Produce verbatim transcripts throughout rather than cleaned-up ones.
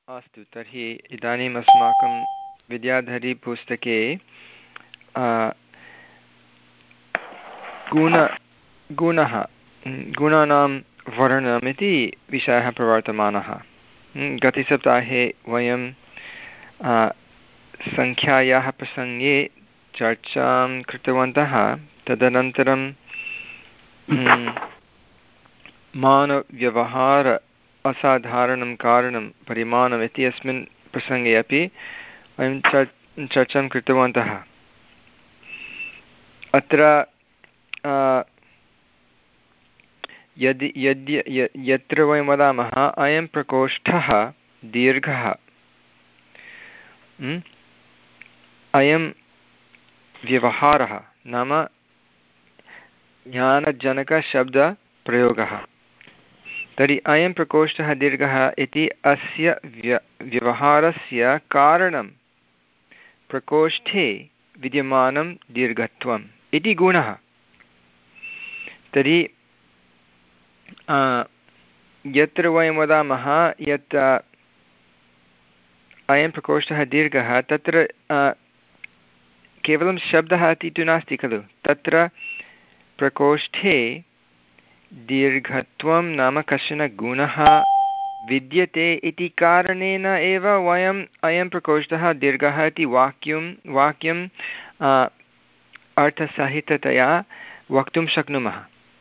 अस्तु, तर्हि इदानीम् अस्माकं विद्याधरीपुस्तके गुण गुणः गुणानां वर्णनमिति विषयः प्रवर्तमानः। गतसप्ताहे वयं सङ्ख्यायाः प्रसङ्गे चर्चां कृतवन्तः। तदनन्तरं मानव्यवहार असाधारणं कारणं परिमाणम् इति अस्मिन् प्रसङ्गे अपि वयं चर् चर्चां कृतवन्तः। अत्र यदि यद्य यत्र वयं वदामः अयं प्रकोष्ठः दीर्घः, अयं व्यवहारः नाम ज्ञानजनकशब्दप्रयोगः, तर्हि अयं प्रकोष्ठः दीर्घः इति अस्य व्य व्यवहारस्य कारणं प्रकोष्ठे विद्यमानं दीर्घत्वम् इति गुणः। तर्हि यत्र वयं वदामः यत् अयं प्रकोष्ठः दीर्घः, तत्र केवलं शब्दः इति तु नास्ति खलु, तत्र प्रकोष्ठे दीर्घत्वं नाम कश्चन गुणः विद्यते इति कारणेन एव वयम् अयं प्रकोष्ठः दीर्घः इति वाक्यं वाक्यं अर्थसहिततया वक्तुं शक्नुमः।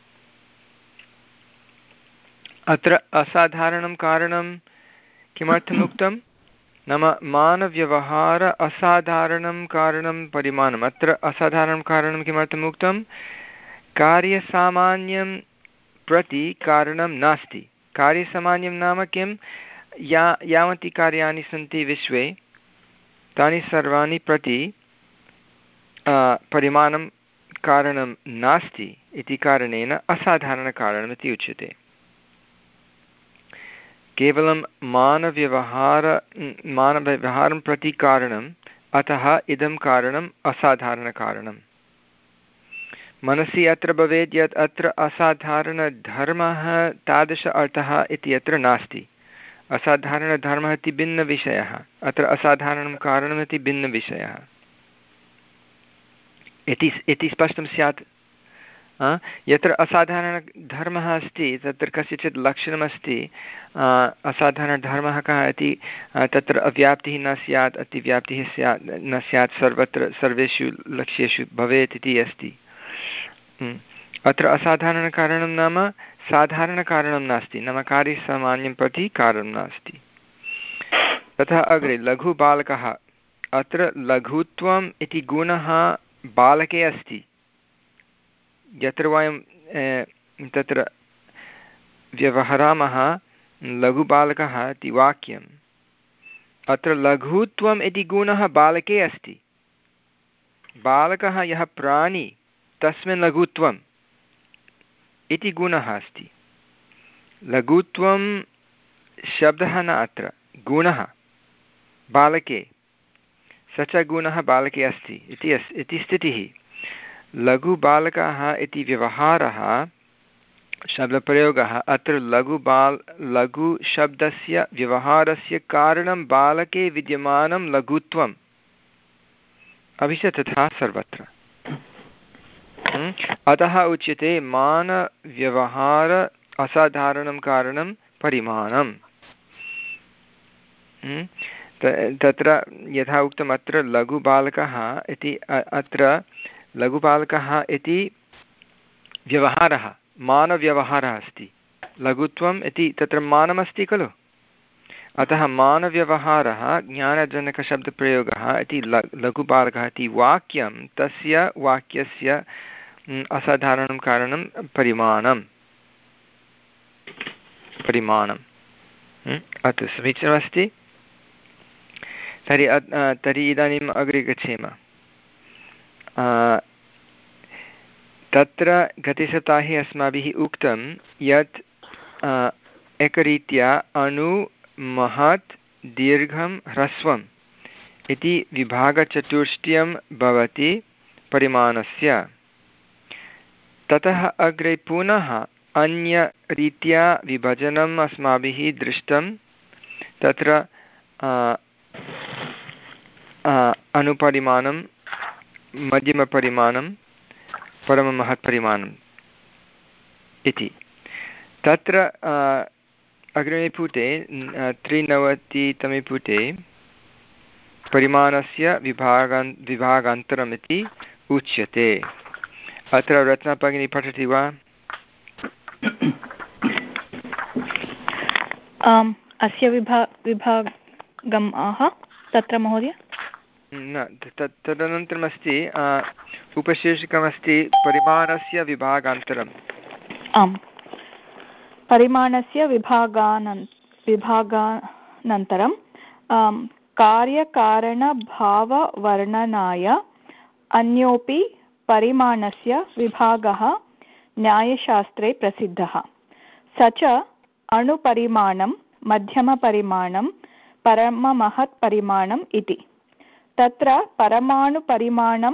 अत्र असाधारणं कारणं किमर्थम् उक्तं नाम मानव्यवहार असाधारणं कारणं परिमाणम्। अत्र असाधारणं कारणं किमर्थम् उक्तं? कार्यसामान्यं प्रति कारणं नास्ति। कार्यसामान्यं नाम किं? या यावन्ति कार्याणि सन्ति विश्वे तानि सर्वाणि प्रति परिमाणं कारणं नास्ति इति कारणेन असाधारणकारणमिति उच्यते। केवलं मानव्यवहार मानव्यवहारं प्रति कारणम्, अतः इदं कारणम् असाधारणकारणं। मनसि अत्र भवेत् यत् अत्र असाधारणधर्मः तादृश अर्थः इति अत्र नास्ति। असाधारणधर्मः इति भिन्नविषयः, अत्र असाधारणं कारणमिति भिन्नविषयः इति इति स्पष्टं स्यात्। यत्र असाधारणधर्मः अस्ति तत्र कस्यचित् लक्षणमस्ति, असाधारणधर्मः कः इति, तत्र अव्याप्तिः न स्यात्, अतिव्याप्तिः स्यात् न स्यात्, सर्वत्र सर्वेषु लक्ष्येषु भवेत् इति अस्ति। अत्र असाधारणकारणं नाम साधारणकारणं नास्ति, नाम कार्यसामान्यं प्रति कारणं नास्ति। तथा अग्रे लघुबालकः, अत्र लघुत्वम् इति गुणः बालके अस्ति। यत्र वयं तत्र व्यवहरामः लघुबालकः इति वाक्यम्, अत्र लघुत्वम् इति गुणः बालके अस्ति। बालकः यः प्राणी तस्मिन् लघुत्वम् इति गुणः अस्ति। लघुत्वं शब्दः न, अत्र गुणः बालके, स च गुणः बालके अस्ति इति अस् इति स्थितिः। लघुबालकः इति व्यवहारः शब्दप्रयोगः, अत्र लघुबाल लघुशब्दस्य व्यवहारस्य कारणं बालके विद्यमानं लघुत्वम्, अपि च तथा सर्वत्र। अतः उच्यते मानव्यवहार असाधारणं कारणं परिमाणम्। तत्र यथा उक्तम्, अत्र लघुबालकः इति, अत्र लघुबालकः इति व्यवहारः मानव्यवहारः अस्ति। लघुत्वम् इति तत्र मानमस्ति खलु, अतः मानव्यवहारः ज्ञानजनकशब्दप्रयोगः इति ल लघुबालकः इति वाक्यं, तस्य वाक्यस्य असाधारणं कारणं परिमाणं परिमाणम्। अस्तु, समीचीनमस्ति। तर्हि तर्हि इदानीम् अग्रे गच्छेम। तत्र गतसप्ताहे अस्माभिः उक्तं यत् एकरीत्या अणु महत् दीर्घं ह्रस्वम् इति विभागचतुष्टयं भवति परिमाणस्य। ततः अग्रे पुनः अन्यरीत्या विभजनम् अस्माभिः दृष्टं। तत्र अनुपरिमाणं मध्यमपरिमाणं परममहत्परिमाणम् इति। तत्र अग्रिमे पुटे त्रिनवतितमे पुटे परिमाणस्य विभागान् विभागान्तरम् इति उच्यते। अत्र रत्नभगिनी पठति वा? अस्य विभा विभागम् आह तत्र महोदय न तदनन्तरमस्ति उपशीर्षकमस्ति परिमाणस्य विभागान्तरम्। आम्, परिमाणस्य विभागानन् विभागानन्तरं कार्यकारणभाववर्णनाय अन्योपि परिमाणस्य विभागः न्यायशास्त्रे प्रसिद्धः। स च अणुपरिमाणं, मध्यमपरिमाणं, परममहत्परिमाणम् इति। तत्र परमाणुपरिमाणं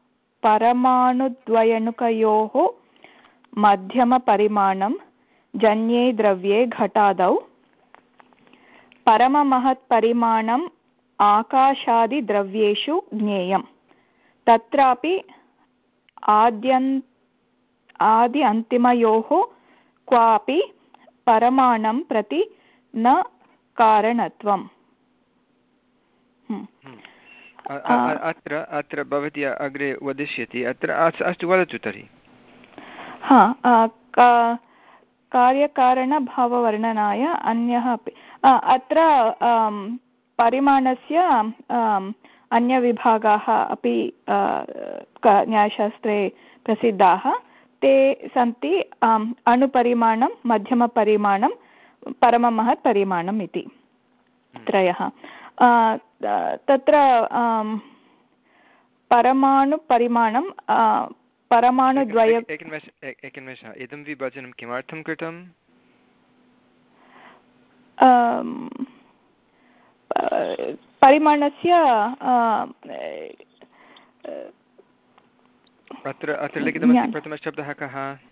परमाणुद्वयणुकयोः मध्यमपरिमाणं जन्ये द्रव्ये घटादौ, परममहत्परिमाणम् आकाशादिद्रव्येषु ज्ञेयम्। तत्रापि आद्यन् आदि अन्तिमयोः क्वापि परमाणं प्रति न कारणत्वम्। अत्र अत्र भवती अग्रे वदिष्यति। अत्र अस्तु, वदतु तर्हि। हा, कार्यकारणभाववर्णनाय अन्यः अपि अत्र परिमाणस्य अन्यविभागाः अपि न्यायशास्त्रे प्रसिद्धाः। ते सन्ति अणुपरिमाणं, मध्यमपरिमाणं, परममहत्परिमाणम् इति त्रयः। तत्र परमाणुपरिमाणं परमाणुद्वय एकनिमेषः, इदं विभजनं किमर्थं कृतं? परिमाणस्य अत्र अत्र लिखितमस्ति प्रथमशब्दः कः?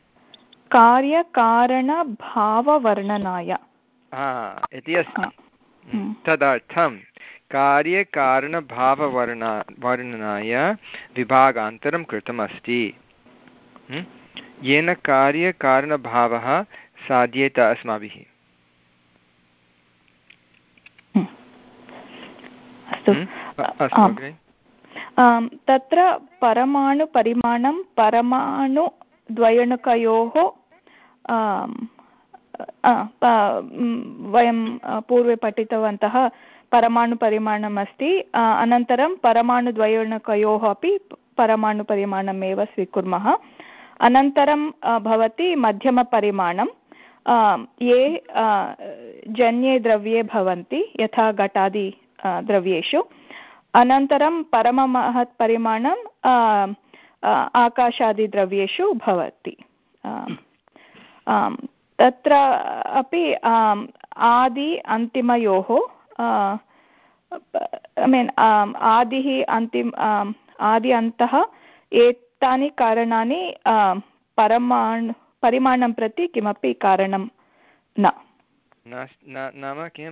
कार्यकारणभाववर्णनाय इति अस्ति। तदर्थं कार्यकारणभाववर्णा वर्णनाय विभागान्तरं कृतमस्ति, येन कार्यकारणभावः साध्येत अस्माभिः। तत्र परमाणुपरिमाणं परमाणुद्वयणुकयोः वयं पूर्वे पठितवन्तः परमाणुपरिमाणम् अस्ति। अनन्तरं परमाणुद्वयणुकयोः अपि परमाणुपरिमाणमेव स्वीकुर्मः। अनन्तरं भवति मध्यमपरिमाणं, ये जन्ये द्रव्ये भवन्ति यथा घटादि द्रव्येषु। अनन्तरं परममहत्परिमाणं आकाशादिद्रव्येषु भवति। तत्र अपि आदि अन्तिमयोः ऐ मीन् आदिः अन्तिम आदि अन्तः एतानि कारणानि परमाणु परिमाणं प्रति किमपि कारणं न। नाम किं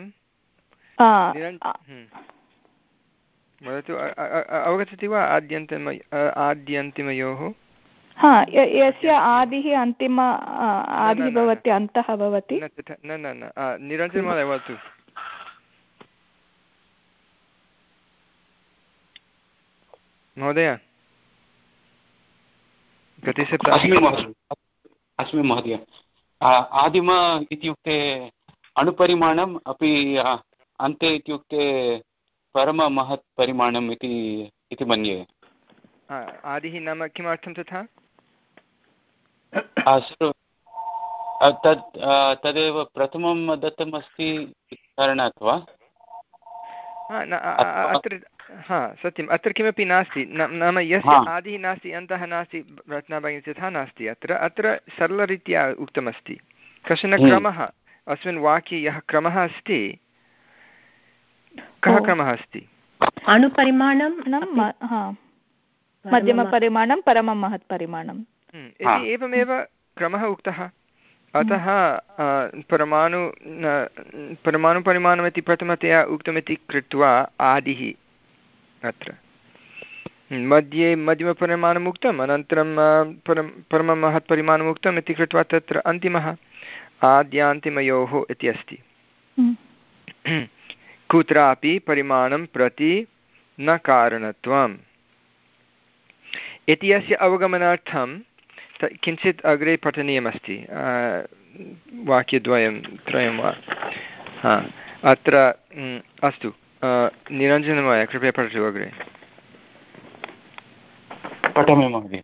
वदतु, अवगच्छति वा? आद्यन्तिम आद्यन्तिमयोः हा, यस्य आदिः अन्तिम आदिः भवति, अन्तः भवति। न न न निरञ्जनमहोदय वदतु। महोदय अस्मि महोदय। आदिम इत्युक्ते अणुपरिमाणम्, अपि अन्ते इत्युक्ते परममहत्परिमाणम् इति मन्ये। आदिः नाम किमर्थं तथा? तद् तदेव प्रथमं दत्तमस्ति कारणात् वा? अत्र हा सत्यम्, अत्र किमपि नास्ति। नाम यस्य आदिः नास्ति, अन्तः नास्ति, रत्नाभगिनी तथा नास्ति। अत्र अत्र सरलरीत्या उक्तमस्ति। कश्चन क्रमः अस्मिन् वाक्ये, यः क्रमः अस्ति, कः क्रमः अस्ति? अणुपरिमाणं, मध्यमपरिमाणं, परममहत्परिमाणम् इति एवमेव क्रमः उक्तः। अतः परमाणु परमाणुपरिमाणमिति प्रथमतया उक्तमिति कृत्वा आदिः अत्र मध्ये मध्यमपरिमाणम् उक्तम् अनन्तरं परं परममहत्परिमाणम् उक्तम् इति कृत्वा तत्र अन्तिमः आद्यान्तिमयोः इति अस्ति। कुत्रापि परिमाणं प्रति न कारणत्वम् इति अस्य अवगमनार्थं किञ्चित् अग्रे पठनीयमस्ति वाक्यद्वयं त्रयं वा हा अत्र अस्तु निरञ्जनमहोदय कृपया पठतु अग्रे। पठामि महोदय।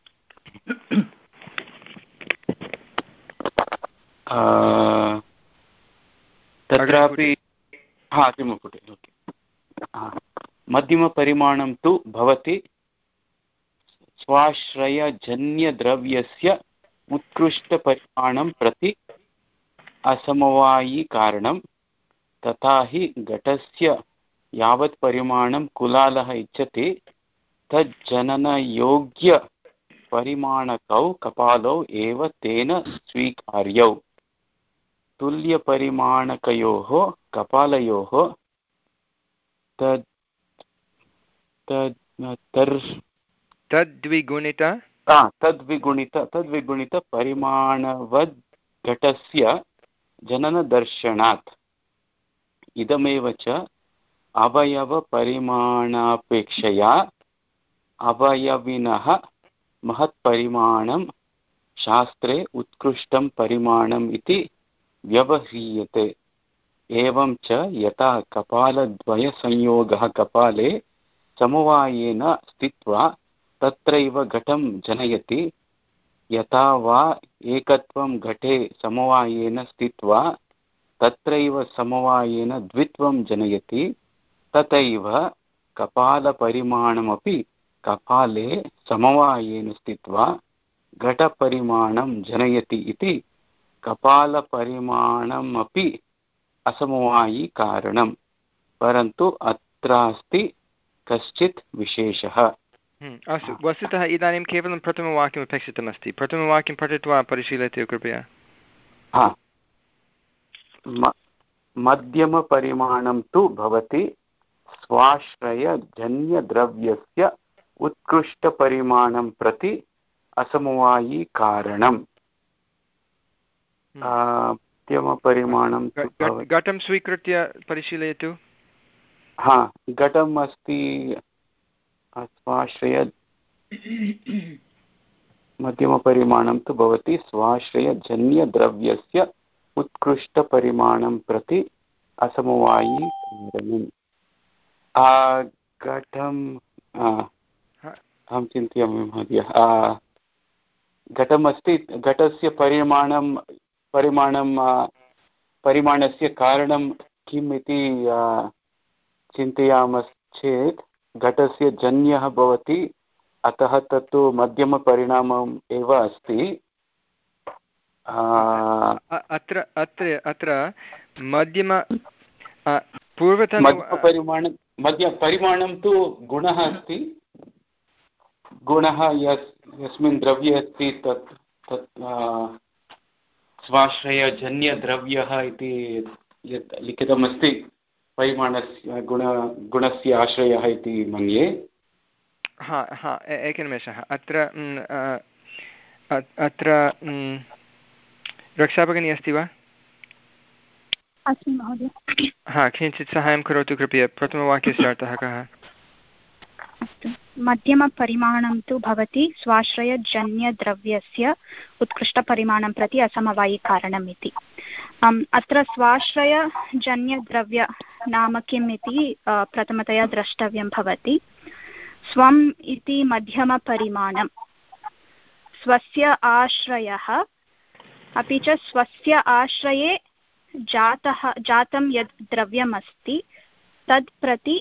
तत्रापि हा अग्रिमपुटे मध्यमपरिमाणं तु भवति स्वाश्रयजन्यद्रव्यस्य उत्कृष्टपरिमाणं प्रति असमवायिकारणं तथा हि घटस्य यावत् परिमाणं कुलालः इच्छति तज्जननयोग्यपरिमाणकौ कपालौ एव तेन स्वीकार्यौ तुल्यपरिमाणकयोः कपालयोः तद् तद् तद्विगुणित तद्विगुणित तद्विगुणितपरिमाणवद् घटस्य जननदर्शनात् इदमेव च अवयवपरिमाणापेक्षया अवयविनः महत्परिमाणं शास्त्रे उत्कृष्टं परिमाणम् इति व्यवह्रियते। एवं च यथा कपालद्वयसंयोगः कपाले समवायेन स्थित्वा तत्रैव घटं जनयति यथा वा एकत्वं घटे समवायेन स्थित्वा तत्रैव समवायेन द्वित्वं जनयति तथैव कपालपरिमाणमपि कपाले समवायेन स्थित्वा घटपरिमाणं जनयति इति कपालपरिमाणमपि असमवायिकारणं परन्तु अत्रास्ति कश्चित् विशेषः। अस्तु वस्तुतः इदानीं केवलं प्रथमवाक्यम् अपेक्षितमस्ति। प्रथमवाक्यं पठित्वा परिशीलयतु कृपया। हा मध्यमपरिमाणं तु भवति स्वाश्रयजन्यद्रव्यस्य उत्कृष्टपरिमाणं प्रति असमवायिकारणम्। मध्यमपरिमाणं घटं स्वीकृत्य परिशीलयतु। हा घटम् अस्ति स्वाश्रय मध्यमपरिमाणं तु भवति स्वाश्रयजन्यद्रव्यस्य उत्कृष्टपरिमाणं प्रति असमवायिकारणम्। घटम् अहं चिन्तयामि महोदय घटमस्ति घटस्य परिमाणं परिमाणं परिमाणस्य कारणं किम् इति चिन्तयामश्चेत् घटस्य जन्यः भवति अतः तत्तु मध्यमपरिणामम् एव अस्ति। अत्र अत्र अत्र मध्यम पूर्वतन मध्यपरिमाणं मध्यपरिमाणं तु गुणः अस्ति। गुणः यस् यस्मिन् द्रव्ये अस्ति तत् तत् स्वाश्रयजन्यद्रव्यः इति यत् लिखितमस्ति परिमाणस्य गुण गुणस्य आश्रयः इति मन्ये। हा हा एकनिमेषः अत्र अत्र रक्षाभगिनी अस्ति वा? अस्मि महोदय। हा किञ्चित् सहायं करोतु कृपया। प्रथमवाक्यस्य अर्थः कः? अस्तु मध्यमपरिमाणं तु भवति स्वाश्रयजन्यद्रव्यस्य उत्कृष्टपरिमाणं प्रति असमवायिकारणम् इति। अत्र स्वाश्रयजन्यद्रव्य नाम किम् इति प्रथमतया द्रष्टव्यं भवति। स्वम् इति मध्यमपरिमाणं स्वस्य आश्रयः अपि च स्वस्य आश्रये जातः जातं यद् द्रव्यमस्ति तत् प्रति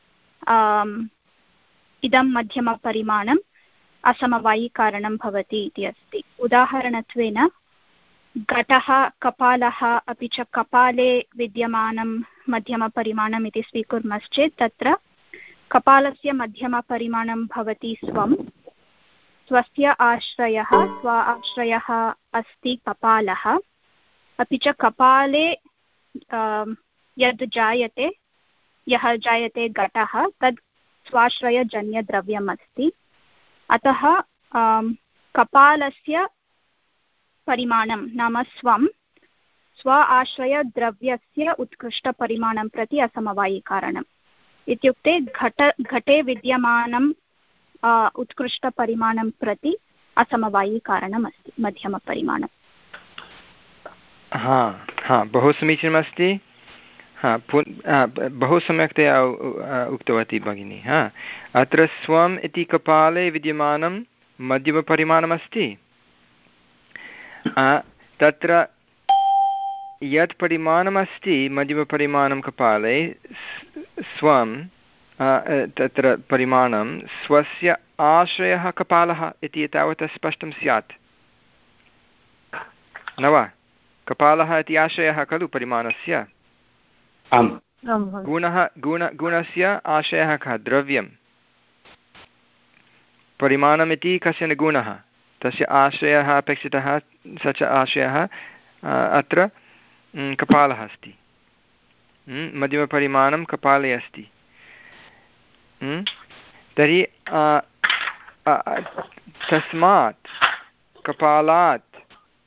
इदं मध्यमपरिमाणम् असमवायिकारणं भवति इति अस्ति। उदाहरणत्वेन घटः कपालः अपि च कपाले विद्यमानं मध्यमपरिमाणम् इति स्वीकुर्मश्चेत् तत्र कपालस्य मध्यमपरिमाणं भवति स्वं स्वस्य आश्रयः स्व आश्रयः अस्ति कपालः अपि च कपाले यद् जायते यः जायते घटः तद् स्वाश्रयजन्यद्रव्यम् अस्ति। अतः कपालस्य परिमाणं नाम स्वं स्व आश्रयद्रव्यस्य उत्कृष्टपरिमाणं प्रति असमवायिकारणम् इत्युक्ते घट घटे विद्यमानं उत्कृष्टपरिमाणं प्रति असमवायिकारणम् अस्ति मध्यमपरिमाणम्। हा हा बहु समीचीनमस्ति। हा बहु सम्यक्तया उक्तवती भगिनी। हा अत्र स्वम् इति कपाले विद्यमानं मध्यमपरिमाणमस्ति। तत्र यत् परिमाणमस्ति मध्यमपरिमाणं कपाले स्वं तत्र परिमाणं स्वस्य आश्रयः कपालः इति एतावत् स्पष्टं स्यात् न वा? कपालः इति आश्रयः खलु परिमाणस्य। गुणः गुण गुणस्य आश्रयः कः? द्रव्यं। परिमाणमिति कश्चन गुणः, तस्य आश्रयः अपेक्षितः, स च आश्रयः अत्र कपालः अस्ति। मध्यमपरिमाणं कपाले अस्ति। तर्हि तस्मात् कपालात्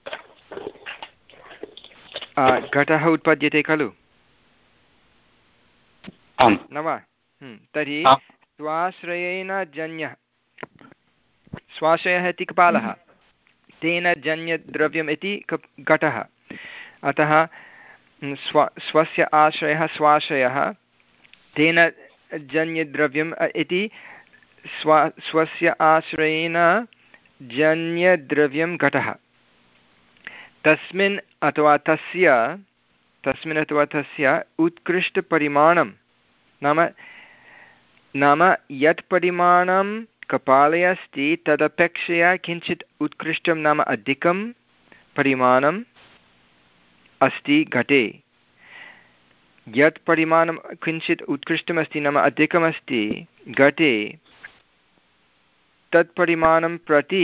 घटः उत्पद्यते खलु न वा? तर्हि स्वाश्रयेण जन्यः, स्वाश्रयः इति कपालः, तेन जन्यद्रव्यम् इति घटः। अतः स्व स्वस्य आश्रयः स्वाश्रयः तेन जन्यद्रव्यम् इति स्व स्वस्य आश्रयेण जन्यद्रव्यं घटः। तस्मिन् अथवा तस्य तस्मिन् अथवा तस्य उत्कृष्टपरिमाणं नाम नाम यत् परिमाणं कपाले अस्ति तदपेक्षया किञ्चित् उत्कृष्टं नाम अधिकं परिमाणम् अस्ति घटे। यत् परिमाणं किञ्चित् उत्कृष्टमस्ति नाम अधिकमस्ति घटे, तत् परिमाणं प्रति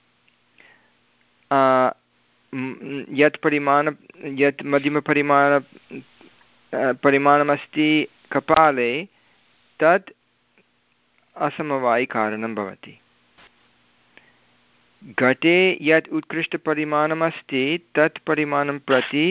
यत् परिमाणं यत् मध्यमपरिमाण परिमाणमस्ति कपाले तत् असमवायिकारणं भवति। घटे यत् उत्कृष्टपरिमाणमस्ति तत् परिमाणं प्रति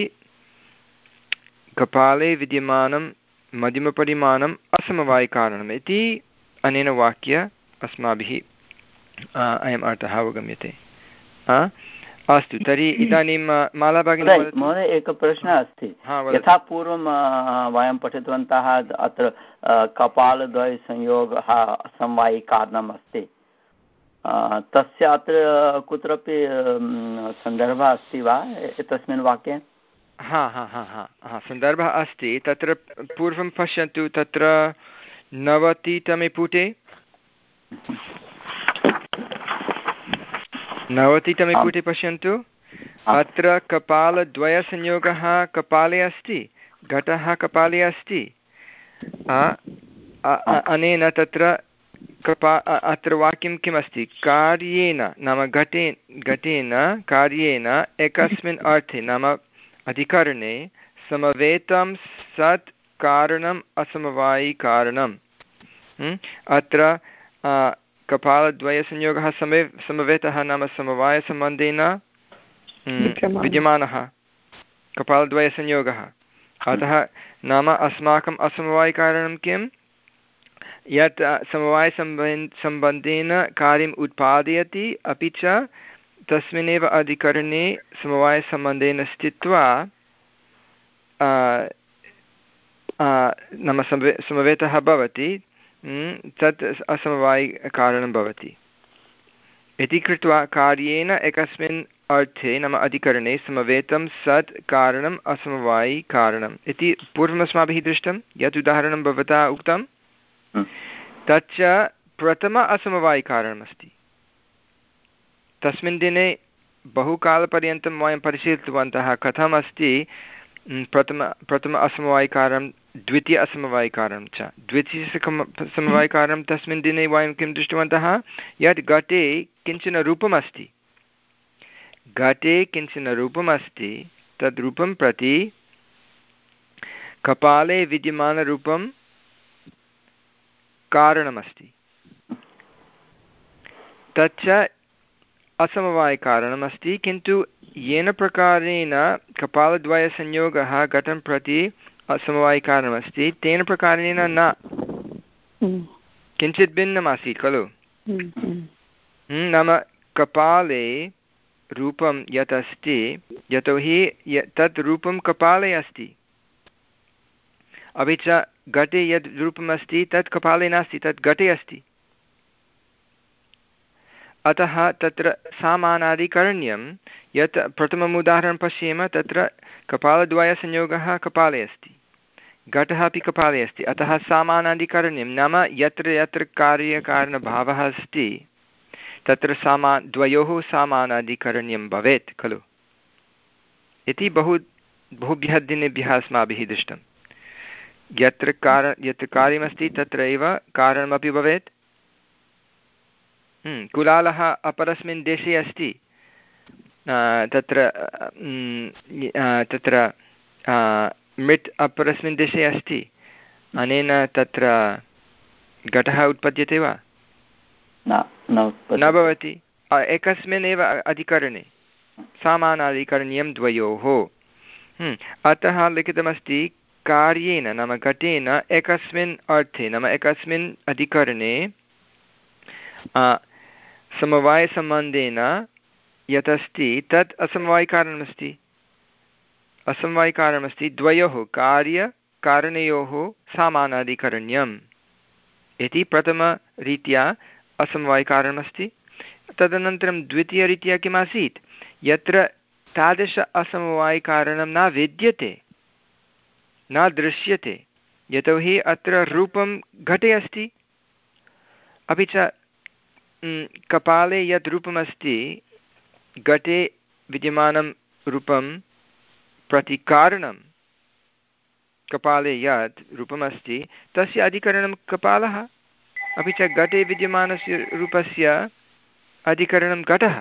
कपाले विद्यमानं मध्यमपरिमाणम् असमवायिकारणम् इति अनेन वाक्य अस्माभिः अयम् अर्थः अवगम्यते। अस्तु, तर्हि इदानीं माला भगिनी महोदय एकः प्रश्नः अस्ति। यथा पूर्वं वयं पठितवन्तः अत्र कपालद्वयसंयोगः समवायिकारणम् अस्ति, तस्य अत्र कुत्रापि सन्दर्भः अस्ति वा एतस्मिन् वाक्ये? हा हा हा हा हा सन्दर्भः अस्ति। तत्र पूर्वं पश्यन्तु, तत्र नवतितमे पुटे नवतितमे पुटे पश्यन्तु। अत्र कपालद्वयसंयोगः कपाले अस्ति, घटः कपाले अस्ति। अनेन तत्र कपा अत्र वाक्यं किमस्ति? कार्येन नाम घटे घटेन कार्येन एकस्मिन् अर्थे नाम अधिकरणे समवेतं सत् कारणम् असमवायिकारणम्। अत्र कपालद्वयसंयोगः समे समवेतः नाम समवायसम्बन्धेन विद्यमानः कपालद्वयसंयोगः। अतः नाम अस्माकम् असमवायिकारणं किं? यत् समवायसम्बन्ध सम्बन्धेन कार्यम् उत्पादयति अपि च तस्मिन्नेव अधिकरणे समवायसम्बन्धेन स्थित्वा नाम समवे समवेतः भवति, तत् असमवायिकारणं भवति इति कृत्वा कार्येन एकस्मिन् अर्थे नाम अधिकरणे समवेतं सत् कारणम् असमवायिकारणम् इति पूर्वमस्माभिः दृष्टं। यत् उदाहरणं भवता उक्तं तच्च प्रथम असमवायिकारणमस्ति। तस्मिन् दिने बहुकालपर्यन्तं वयं परिशीलितवन्तः कथम् अस्ति प्रथम प्रथम असमवायिकारणं, द्वितीय असमवायिकारणं च। द्वितीय समवायिकारणं तस्मिन् दिने वयं किं दृष्टवन्तः? यत् घटे किञ्चन रूपमस्ति, घटे किञ्चन रूपमस्ति, तद् रूपं प्रति कपाले विद्यमानरूपं कारणमस्ति। तच्च असमवायिकारणमस्ति, किन्तु येन प्रकारेण कपालद्वयसंयोगः घटं प्रति असमवायिकारणमस्ति तेन प्रकारेण न, किञ्चित् भिन्नमासीत् खलु। नाम कपाले रूपं यत् अस्ति, यतोहि तत् रूपं कपाले अस्ति, अपि च घटे यद् रूपमस्ति तत् कपाले नास्ति, तत् घटे अस्ति। अतः तत्र सामानादिकरण्यं यत् प्रथमम् उदाहरणं पश्येम, तत्र कपालद्वयसंयोगः कपाले अस्ति, घटः अपि कपाले अस्ति, अतः सामानादिकरण्यं नाम यत्र यत्र कार्यकारणभावः अस्ति तत्र सामा द्वयोः सामानादिकरण्यं भवेत् खलु इति बहु बहुभ्यः दिनेभ्यः अस्माभिः दृष्टं। यत्र कार यत्र कार्यमस्ति तत्र एव कारणमपि भवेत्। कुलालः अपरस्मिन् देशे अस्ति, तत्र तत्र मृत् अपरस्मिन् देशे अस्ति, अनेन तत्र घटः उत्पद्यते वा? न भवति। एकस्मिन् एव अधिकरणे सामानाधिकरण्यं द्वयोः। अतः लिखितमस्ति कार्येन नाम घटेन एकस्मिन् अर्थे नाम एकस्मिन् अधिकरणे समवायसम्बन्धेन यत् अस्ति तत् असमवायिकारणमस्ति असमवायिकारणमस्ति द्वयोः कार्यकारणयोः सामानाधिकरण्यम् इति प्रथमरीत्या असमवायिकारणमस्ति। तदनन्तरं द्वितीयरीत्या किमासीत्, यत्र तादृश असमवायिकारणं न विद्यते न दृश्यते, यतोहि अत्र रूपं घटे अस्ति, अपि च कपाले यत् रूपमस्ति घटे विद्यमानं रूपं प्रति कारणं कपाले यत् रूपमस्ति तस्य अधिकरणं कपालः, अपि च घटे विद्यमानस्य रूपस्य अधिकरणं घटः।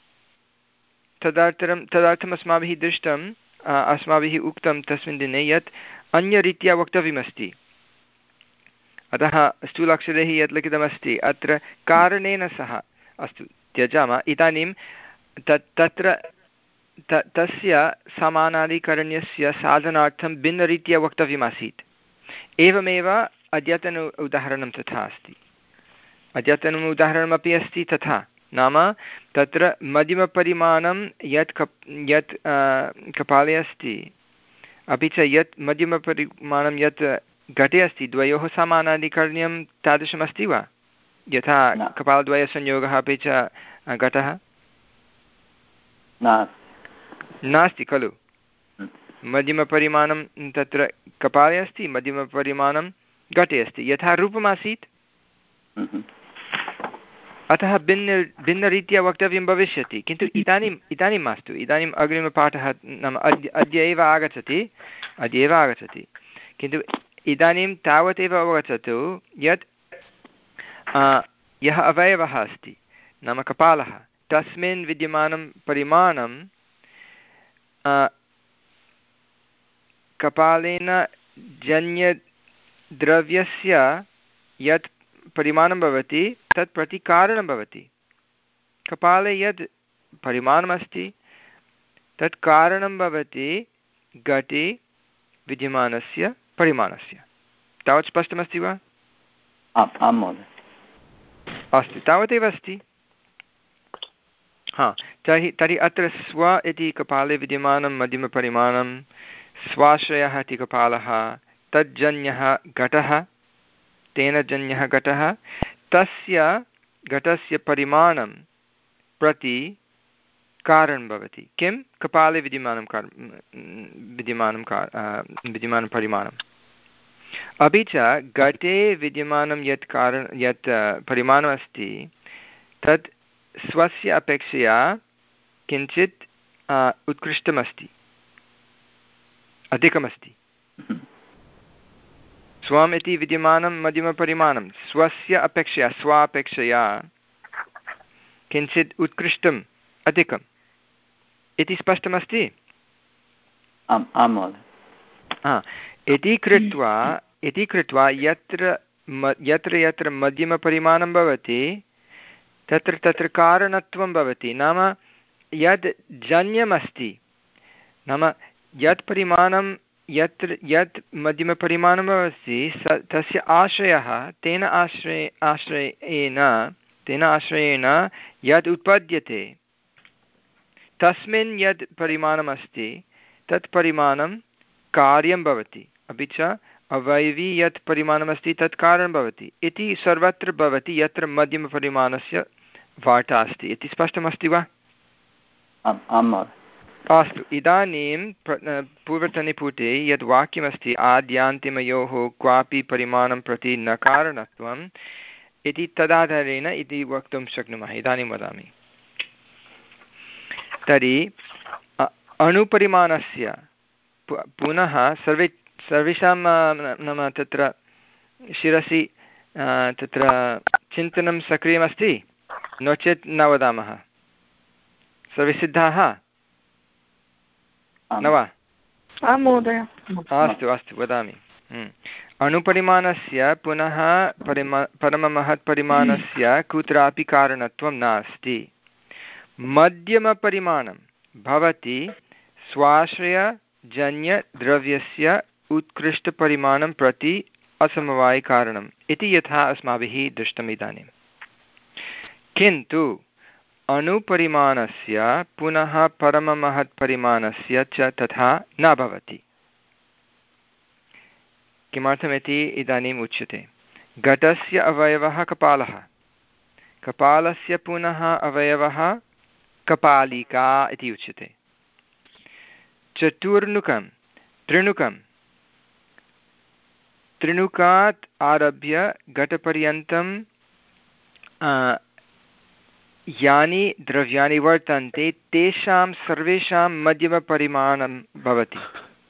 तदर्थं तदर्थम् अस्माभिः दृष्टम् अस्माभिः उक्तं तस्मिन् दिने यत् अन्यरीत्या वक्तव्यमस्ति। अतः स्थूलाक्षरैः यत् लिखितमस्ति अत्र कारणेन सह, अस्तु त्यजामः इदानीं तत् तत्र त तस्य समानाधिकरण्यस्य साधनार्थं भिन्नरीत्या वक्तव्यमासीत्। एवमेव अद्यतन उदाहरणं तथा अस्ति, अद्यतनम् उदाहरणमपि अस्ति तथा, नाम तत्र मध्यमपरिमाणं यत् कप् यत् कपाले अस्ति अपि च यत् मध्यमपरिमाणं यत् घटे अस्ति द्वयोः समानाधिकरण्यं तादृशमस्ति वा, यथा कपालद्वयसंयोगः अपि च घटः? नास्ति खलु। मध्यमपरिमाणं तत्र कपाले अस्ति, मध्यमपरिमाणं घटे अस्ति, यथा रूपमासीत्। अतः भिन्न भिन्नरीत्या वक्तव्यं भविष्यति, किन्तु इदानीम् इदानीं मास्तु, इदानीम् अग्रिमपाठः नाम अद्य अद्य एव आगच्छति अद्य एव आगच्छति किन्तु इदानीं तावदेव अवगच्छतु यत् यः अवयवः अस्ति नाम कपालः, तस्मिन् विद्यमानं परिमाणं कपालेन जन्यद्रव्यस्य यत् परिमाणं भवति तत् प्रति कारणं भवति। कपाले यद् परिमाणमस्ति तत् कारणं भवति घटे विद्यमानस्य परिमाणस्य। तावत् स्पष्टमस्ति वा? आं महोदय। अस्तु, तावदेव अस्ति। हा, तर्हि तर्हि अत्र स्व इति कपाले विद्यमानं मध्यमपरिमाणं, स्वाश्रयः इति कपालः, तज्जन्यः घटः, तेन जन्यः घटः, तस्य घटस्य परिमाणं प्रति कारणं भवति। किं? कपाले विद्यमानं कार विद्यमानं कार विद्यमानं परिमाणम्। अपि च घटे विद्यमानं यत् कारणं यत् परिमाणमस्ति तत् स्वस्य अपेक्षया किञ्चित् उत्कृष्टमस्ति, अधिकमस्ति। स्वम् इति विद्यमानं मध्यमपरिमाणं स्वस्य अपेक्षया स्वापेक्षया किञ्चित् उत्कृष्टम् अधिकम् इति स्पष्टमस्ति। आम् आं महोदय। इति कृत्वा इति कृत्वा यत्र यत्र यत्र मध्यमपरिमाणं भवति तत्र तत्र कारणत्वं भवति। नाम यद् जन्यमस्ति, नाम यत् परिमाणं यत्र यत् मध्यमपरिमाणम् अस्ति स तस्य आश्रयः तेन आश्रये आश्रयेण तेन आश्रयेण यद् उत्पद्यते तस्मिन् यद् परिमाणमस्ति तत् परिमाणं कार्यं भवति, अपि च अवयवी यत् परिमाणमस्ति तत् कारणं भवति इति सर्वत्र भवति यत्र मध्यमपरिमाणस्य वार्ता अस्ति। इति स्पष्टमस्ति वा? अस्तु, इदानीं पूर्वतने पुटे यद् वाक्यमस्ति आद्यान्तिमयोः क्वापि परिमाणं प्रति न कारणत्वम् इति तदाधारेण इति वक्तुं शक्नुमः। इदानीं वदामि। तर्हि अणुपरिमाणस्य पुनः सर्वे सर्वेषां नाम तत्र शिरसि तत्र चिन्तनं सक्रियमस्ति, नो चेत् न वदामः। सर्वे सिद्धाः न वा? आं महोदय। अस्तु अस्तु वदामि। अणुपरिमाणस्य पुनः परिमा परममहत्परिमाणस्य कुत्रापि कारणत्वं नास्ति। मध्यमपरिमाणं भवति स्वाश्रयजन्यद्रव्यस्य उत्कृष्टपरिमाणं प्रति असमवायिकारणम् इति यथा अस्माभिः दृष्टम् इदानीं। किन्तु अणुपरिमाणस्य पुनः परममहत्परिमाणस्य च तथा न भवति। किमर्थमिति इदानीम् उच्यते। घटस्य अवयवः कपालः, कपालस्य पुनः अवयवः कपालिका इति उच्यते। चतुर्णुकं त्रिणुकं त्रिणुकात् आरभ्य घटपर्यन्तं यानि द्रव्याणि वर्तन्ते तेषां सर्वेषां मध्यमपरिमाणं भवति।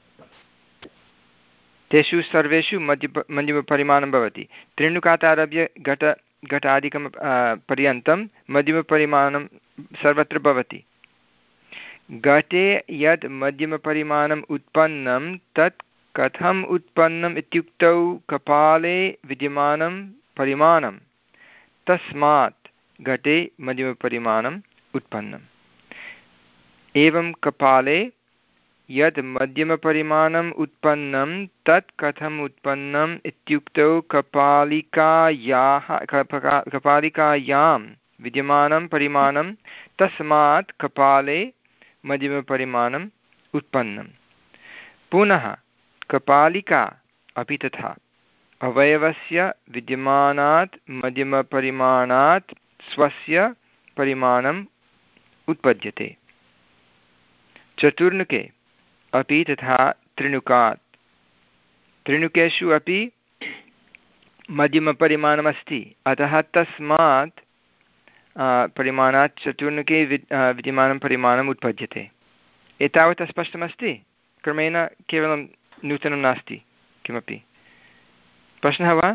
तेषु सर्वेषु मध्य मध्यमपरिमाणं भवति। त्रिणुकात् आरभ्य घट घटादिकं पर्यन्तं मध्यमपरिमाणं सर्वत्र भवति। घटे यद् मध्यमपरिमाणम् उत्पन्नं तत् कथम् उत्पन्नम् इत्युक्तौ कपाले विद्यमानं परिमाणं तस्मात् घटे मध्यमपरिमाणम् उत्पन्नम्। एवं कपाले यद् मध्यमपरिमाणम् उत्पन्नं तत् कथम् उत्पन्नम् इत्युक्तौ कपालिकायाः कपालिकायां विद्यमानं परिमाणं तस्मात् कपाले मध्यमपरिमाणम् उत्पन्नं। पुनः कपालिका अपि तथा अवयवस्य विद्यमानात् मध्यमपरिमाणात् स्वस्य परिमाणम् उत्पद्यते। चतुर्णुके अपि तथा त्रिणुकात् त्रिणुकेषु अपि मध्यमपरिमाणमस्ति, अतः तस्मात् परिमाणात् चतुर्णुके विद्यमानं परिमाणम् उत्पद्यते। एतावत् स्पष्टमस्ति। क्रमेण केवलं नूतनं नास्ति किमपि। प्रश्नः वा?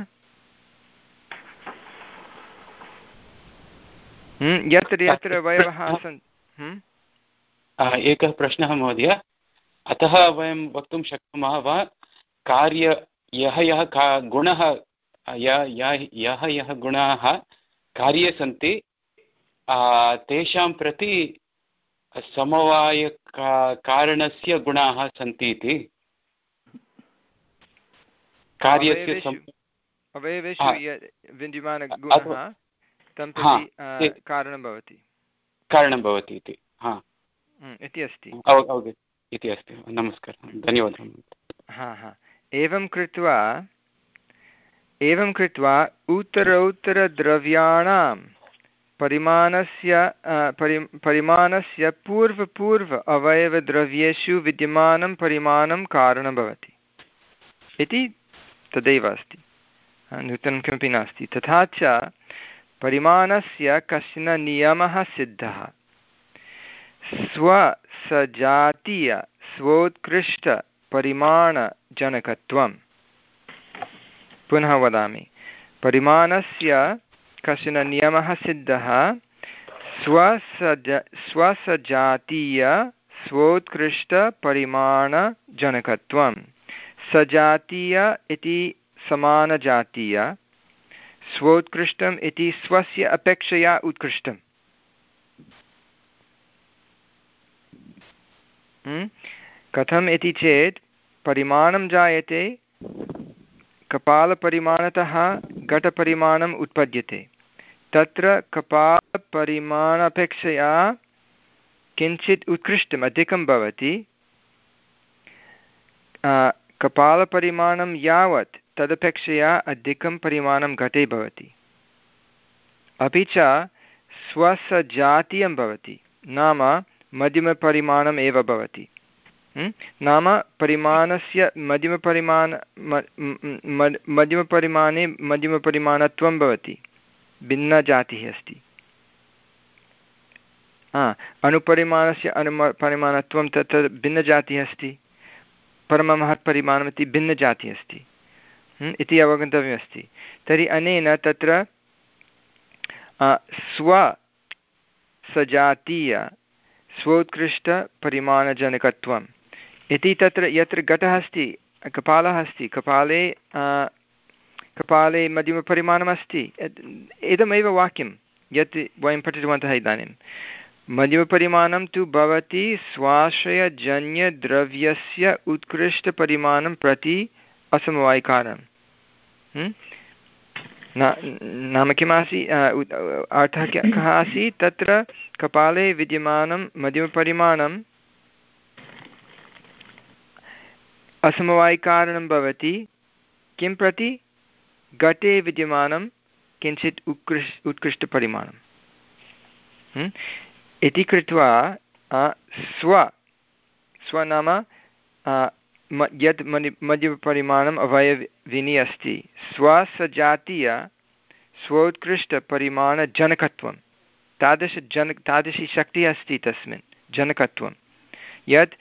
यत्र यत्र वयवः आसन्। एकः प्रश्नः महोदय। अतः वयं वक्तुं शक्नुमः वा कार्य यः यः गुणः यः यः गुणाः कार्ये सन्ति तेषां प्रति समवायकारणस्य गुणाः सन्ति इति। कार्यस्य अवयवेषु विद्यमानगुणः तं प्रति कारणं भवति कारणं भवति इति इति अस्ति इति अस्ति। नमस्कारः, धन्यवादः। हा हा एवं कृत्वा एवं कृत्वा उत्तरोत्तरद्रव्याणां परिमाणस्य परि परिमाणस्य पूर्वपूर्व अवयवद्रव्येषु विद्यमानं परिमाणं कारणं भवति इति तदैव अस्ति, नूतनं किमपि नास्ति। तथा च परिमाणस्य कश्चन नियमः सिद्धः। स्वसजातीय स्वोत्कृष्टपरिमाणजनकत्वं। पुनः वदामि, परिमाणस्य कश्चन नियमः सिद्धः। स्वसज स्वसजातीय स्वोत्कृष्टपरिमाणजनकत्वं। सजातीय इति समानजातीय, स्वोत्कृष्टम् इति स्वस्य अपेक्षया उत्कृष्टम्। कथम् इति चेत् परिमाणं जायते, कपालपरिमाणतः घटपरिमाणम् उत्पद्यते। तत्र कपालपरिमाणापेक्षया किञ्चित् उत्कृष्टम् अधिकं भवति। कपालपरिमाणं यावत् तदपेक्षया अधिकं परिमाणं घटे भवति। अपि च स्वसजातीयं भवति, नाम मध्यमपरिमाणम् एव भवति। नाम परिमाणस्य मध्यमपरिमाण मध्यमपरिमाणे मध्यमपरिमाणत्वं भवति, भिन्नजातिः अस्ति। हा, अणुपरिमाणस्य अणुपरिमाणत्वं तत्र भिन्नजातिः अस्ति, परममहत्परिमाणमिति भिन्नजातिः अस्ति इति अवगन्तव्यमस्ति। तर्हि अनेन तत्र स्वसजातीय स्वोत्कृष्टपरिमाणजनकत्वम् इति तत्र यत्र घटः अस्ति, कपालः अस्ति, कपाले कपाले मध्यमपरिमाणमस्ति। इदमेव वाक्यं यत् वयं पठितवन्तः इदानीं। मध्यमपरिमाणं तु भवति स्वाश्रयजन्यद्रव्यस्य उत्कृष्टपरिमाणं प्रति असमवायिकारणं। नाम किमासीत्, अर्थः कः आसीत्? तत्र कपाले विद्यमानं मध्यमपरिमाणम् असमवायिकारणं भवति किं प्रति? घटे विद्यमानं किञ्चित् उत्कृष् उत्कृष्टपरिमाणम् इति कृत्वा स्व स्व नाम यत् मध्यमपरिमाणम् अवयविनी अस्ति, स्वसजातीय स्वोत्कृष्टपरिमाणजनकत्वं, तादृशजन तादृशी शक्तिः अस्ति तस्मिन् जनकत्वं, यत्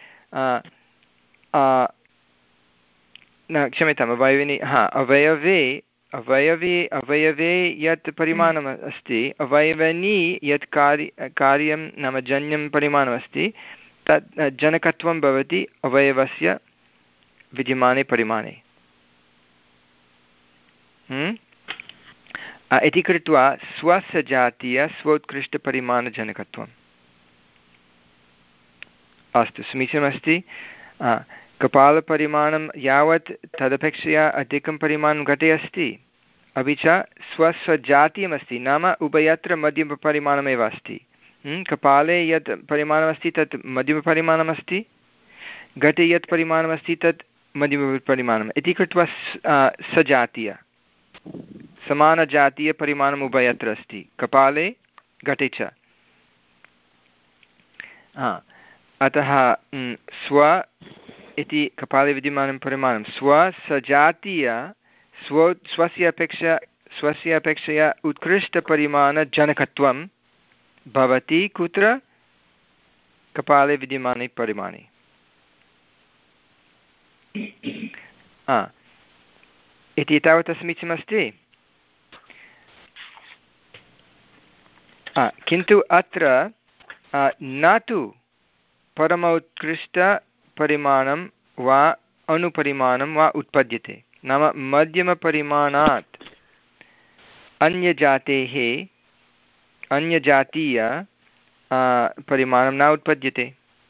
न क्षम्यताम् अवयविनी हा अवयवे अवयवे अवयवे यत् परिमाणम् अस्ति, अवयविनी यत् कार्य कार्यं नाम जन्यं परिमाणमस्ति, तत् जनकत्वं भवति अवयवस्य विद्यमाने परिमाणे। इति कृत्वा स्वसजातीय स्वोत्कृष्टपरिमाणजनकत्वम्। अस्तु, समीचीनमस्ति। कपालपरिमाणं यावत् तदपेक्षया अधिकं परिमाणं घटे अस्ति, अपि च स्वस्वजातीयमस्ति, नाम उभयत्र मध्यमपरिमाणमेव अस्ति। कपाले यत् परिमाणमस्ति तत् मध्यमपरिमाणमस्ति, घटे यत् परिमाणमस्ति तत् मध्यमपरिमाणम् इति कृत्वा सजातीय समानजातीयपरिमाणम् उभयत्र अस्ति, कपाले घटे च। अतः स्व इति कपाले विद्यमानं परिमाणं स्वसजातीय स्व स्वस्य अपेक्षा स्वस्य अपेक्षया उत्कृष्टपरिमाणजनकत्वं भवति कुत्र? कपाले विद्यमाने परिमाणे। इति तावत् समीचीनमस्ति। किन्तु अत्र न तु परमोत्कृष्टपरिमाणं वा अणुपरिमाणं वा उत्पद्यते, नाम मध्यमपरिमाणात् अन्यजातेः अन्यजातीय परिमाणं न उत्पद्यते।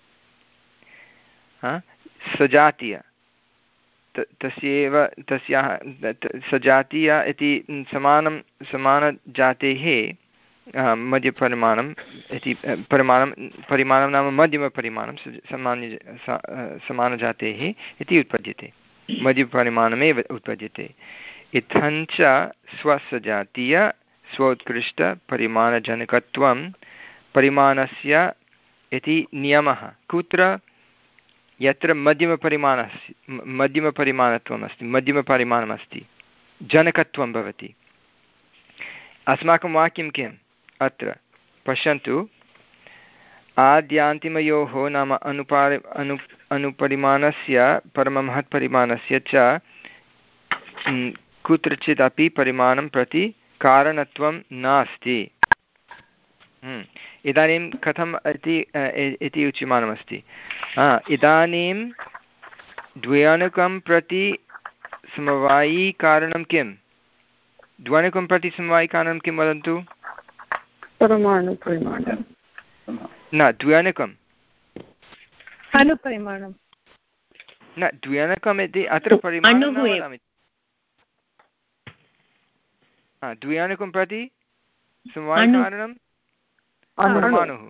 सजातीय तस्यैव तस्याः सजातीय इति समानं समानजातेः मध्यपरिमाणम् इति परिमाणं परिमाणं नाम मध्यमपरिमाणं सामान्य समानजातेः इति उत्पद्यते, मध्यपरिमाणमेव उत्पद्यते। इत्थञ्च स्वसजातीय स्वोत्कृष्टपरिमाणजनकत्वं परिमाणस्य इति नियमः कुत्र? यत्र मध्यमपरिमाणस्य मध्यमपरिमाणत्वम् अस्ति, मध्यमपरिमाणमस्ति, जनकत्वं भवति। अस्माकं वाक्यं किम्? अत्र पश्यन्तु, आद्यान्तिमयोः नाम अनुपारि अनु अनुपरिमाणस्य परममहत्परिमाणस्य च कुत्रचिदपि परिमाणं प्रति कारणत्वं नास्ति। इदानीं कथम् इति इति उच्यमानमस्ति इदानीं द्व्यणुकं प्रति समवायिकारणं किं द्व्यणुकं प्रति समवायिकारणं किं वदन्तु परमाणुपरिमाणं न द्व्यणुकम् अणुपरिमाणं न द्व्यणुकम् इति अत्र परिमाणं न वदामि द्व्यणुकं प्रति समवायिकारणं परमाणुः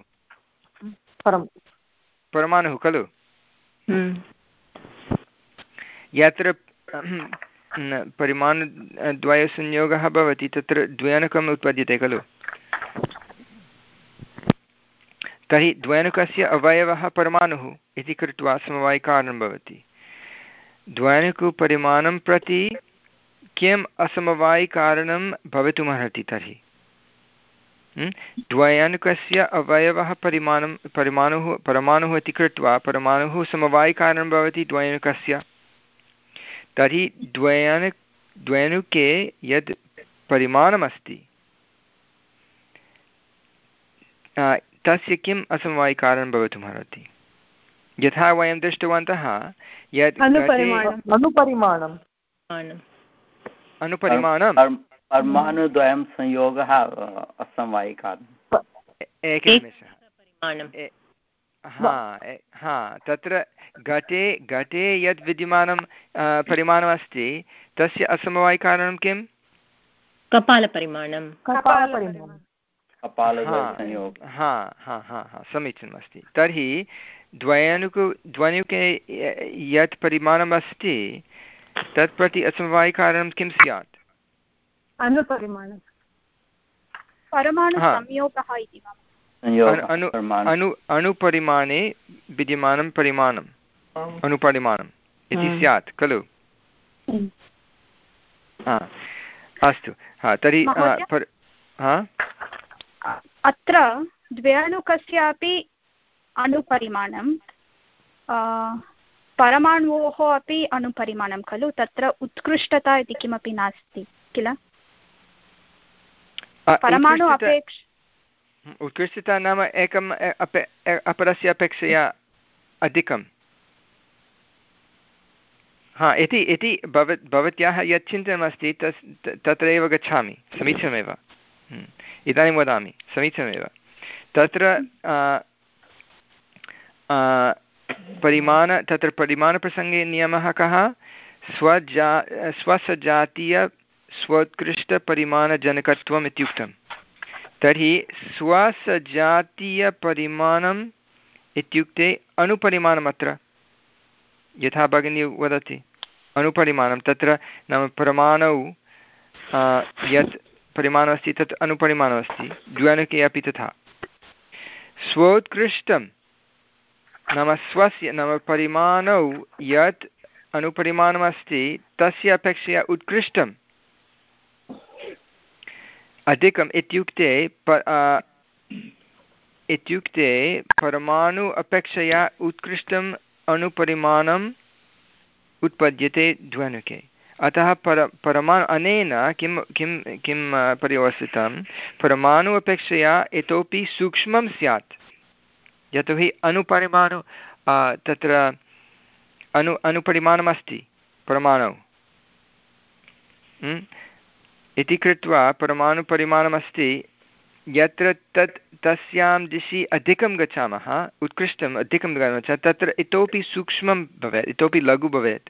परमाणुः खलु यत्र परिमाणद्वयसंयोगः भवति तत्र द्व्यणुकम् उत्पद्यते खलु तर्हि द्व्यणुकस्य अवयवः परमाणुः इति कृत्वा समवायिकारणं भवति द्व्यणुकपरिमाणं प्रति किम् असमवायिकारणं भवितुमर्हति तर्हि द्वयणुकस्य अवयवः परिमाणं परमाणुः परमाणुः इति कृत्वा परमाणुः समवायिकारणं भवति द्वयणुकस्य तर्हि द्वयणु द्वयणुके यद् परिमाणमस्ति तस्य किम् असमवायिकारणं भवितुमर्हति यथा वयं दृष्टवन्तः यत् अनुपरिमाणम् अनुपरिमाणं परमाणुद्वयं संयोगः असमवायिकारणम् एकनिमेषः हा हा तत्र घटे घटे यद् विद्यमानं परिमाणमस्ति तस्य असमवायिकारणं किं कपालपरिमाणं हा हा हा हा समीचीनमस्ति तर्हि द्वयणुक द्वयणुके यत् परिमाणमस्ति तत् प्रति असमवायिकारणं किं स्यात् अनुपरिमाणं परमाणुसंयोगः इति अनु अनु अणुपरिमाणे विद्यमानं परिमाणम् अणुपरिमाणम् इति स्यात् खलु अस्तु हा तर्हि अत्र द्व्यणुकस्यापि अणुपरिमाणं परमाणोः अपि अणुपरिमाणं खलु तत्र उत्कृष्टता इति किमपि नास्ति किल परमाणु अपेक्ष उत्कृष्टता नाम एकम् अपरस्य अपेक्षया अधिकं हा इति इति भव भवत्याः यत् चिन्तनमस्ति तस् तत्रैव गच्छामि समीचीनमेव इदानीं वदामि समीचीनमेव तत्र परिमाण तत्र परिमाणप्रसङ्गे नियमः कः स्वजा स्वसजातीय स्वोत्कृष्टपरिमाणजनकत्वम् इत्युक्तं तर्हि स्वसजातीयपरिमाणम् इत्युक्ते अणुपरिमाणमत्र यथा भगिनी वदति अणुपरिमाणं तत्र नाम परमाणौ यत् परिमाणमस्ति तत् अणुपरिमाणमस्ति द्व्यणुके अपि तथा स्वोत्कृष्टं नाम स्वस्य नाम परिमाणौ यत् अणुपरिमाणमस्ति तस्य अपेक्षया उत्कृष्टम् अधिकम् इत्युक्ते इत्युक्ते परमाणु अपेक्षया उत्कृष्टम् अणुपरिमाणम् उत्पद्यते द्व्यणुके अतः पर परमाणु अनेन किं किं किं परिवर्तितं परमाणु अपेक्षया इतोपि सूक्ष्मं स्यात् यतोहि अणुपरिमाणु तत्र अणु अणुपरिमाणमस्ति परमाणौ इति कृत्वा परमाणुपरिमाणमस्ति यत्र तत् तस्यां दिशि अधिकं गच्छामः उत्कृष्टम् अधिकं गच्छामः तत्र इतोपि सूक्ष्मं भवेत् इतोपि लघु भवेत्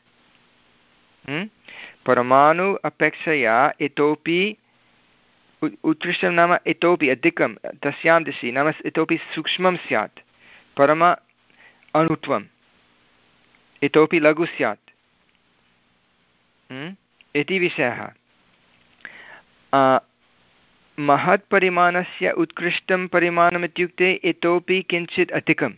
परमाणु अपेक्षया इतोपि उत्कृष्टं नाम इतोपि अधिकं तस्यां दिशि नाम इतोपि सूक्ष्मं स्यात् परम अणुत्वम् इतोपि लघु स्यात् इति विषयः महत्परिमाणस्य उत्कृष्टं परिमाणम् इत्युक्ते इतोपि किञ्चित् अधिकम्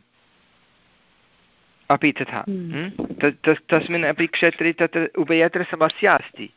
अपि तथा तस्मिन् अपि क्षेत्रे तत्र उभयत्र समस्या अस्ति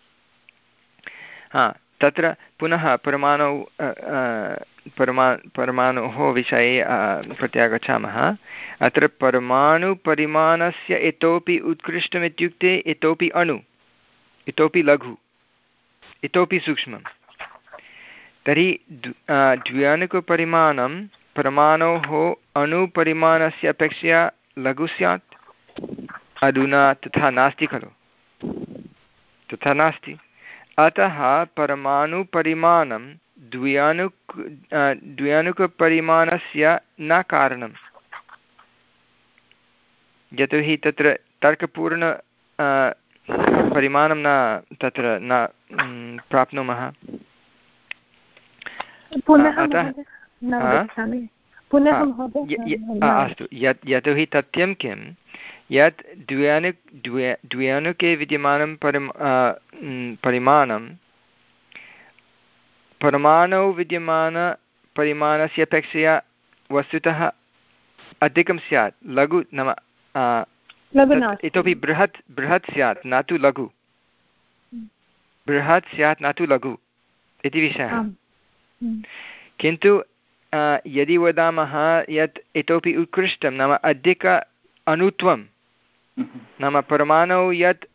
हा तत्र पुनः परमाणौ परमा परमाणोः विषये प्रत्यागच्छामः अत्र परमाणुपरिमाणस्य इतोपि उत्कृष्टम् इत्युक्ते इतोपि अणु इतोपि लघु इतोपि सूक्ष्मं तर्हि द्व्यणुकपरिमाणं परमाणोः अणुपरिमाणस्य अपेक्षया लघु स्यात्। अधुना तथा नास्ति खलु, तथा नास्ति। अतः परमाणुपरिमाणं द्व्यणुक द्व्यणुकपरिमाणस्य न कारणं, यतोहि तत्र तर्कपूर्ण परिमाणं न तत्र न प्राप्नुमः। अस्तु, यत् यतोहि तथ्यं किं यत् द्व्यणु द्वे द्व्यणुके विद्यमानं परिम परिमाणं परमाणौ विद्यमानपरिमाणस्य अपेक्षया वस्तुतः अधिकं स्यात्, लघु नाम इतोपि बृहत् बृहत् स्यात् न तु लघु, बृहत् स्यात् न तु लघु इति विषयः। किन्तु यदि वदामः यत् इतोपि उत्कृष्टं नाम अधिक अणुत्वं नाम परमाणौ यत्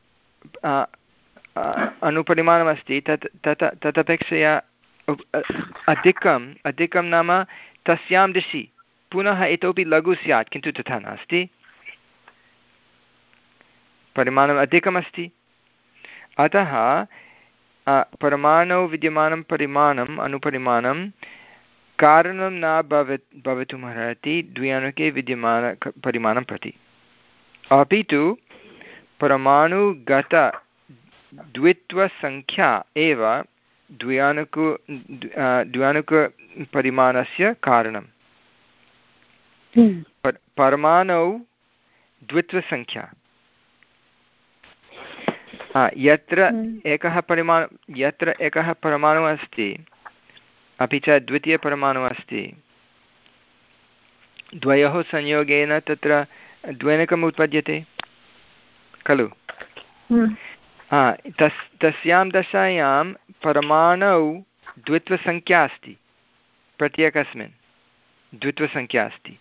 अणुपरिमाणमस्ति तत् तत् तदपेक्षया अधिकम् अधिकं नाम तस्यां दिशि पुनः इतोपि लघु स्यात्, किन्तु तथा नास्ति, परिमाणम् अधिकमस्ति। अतः परमाणौ विद्यमानं परिमाणम् अणुपरिमाणं कारणं न भवेत् भवितुमर्हति द्व्यणुके विद्यमान परिमाणं प्रति, अपि तु परमाणुगत द्वित्वसङ्ख्या एव द्व्यणुकु द्व्यणुकपरिमाणस्य कारणं। परमाणौ द्वित्वसङ्ख्या, यत्र एकः परिमाण यत्र एकः परमाणुः अस्ति अपि च द्वितीयपरमाणुः अस्ति, द्वयोः संयोगेन तत्र द्व्यणुकम् उत्पद्यते खलु। हा, तस् तस्यां दशायां परमाणौ द्वित्वसङ्ख्या अस्ति, प्रत्येकस्मिन् द्वित्वसङ्ख्या अस्ति।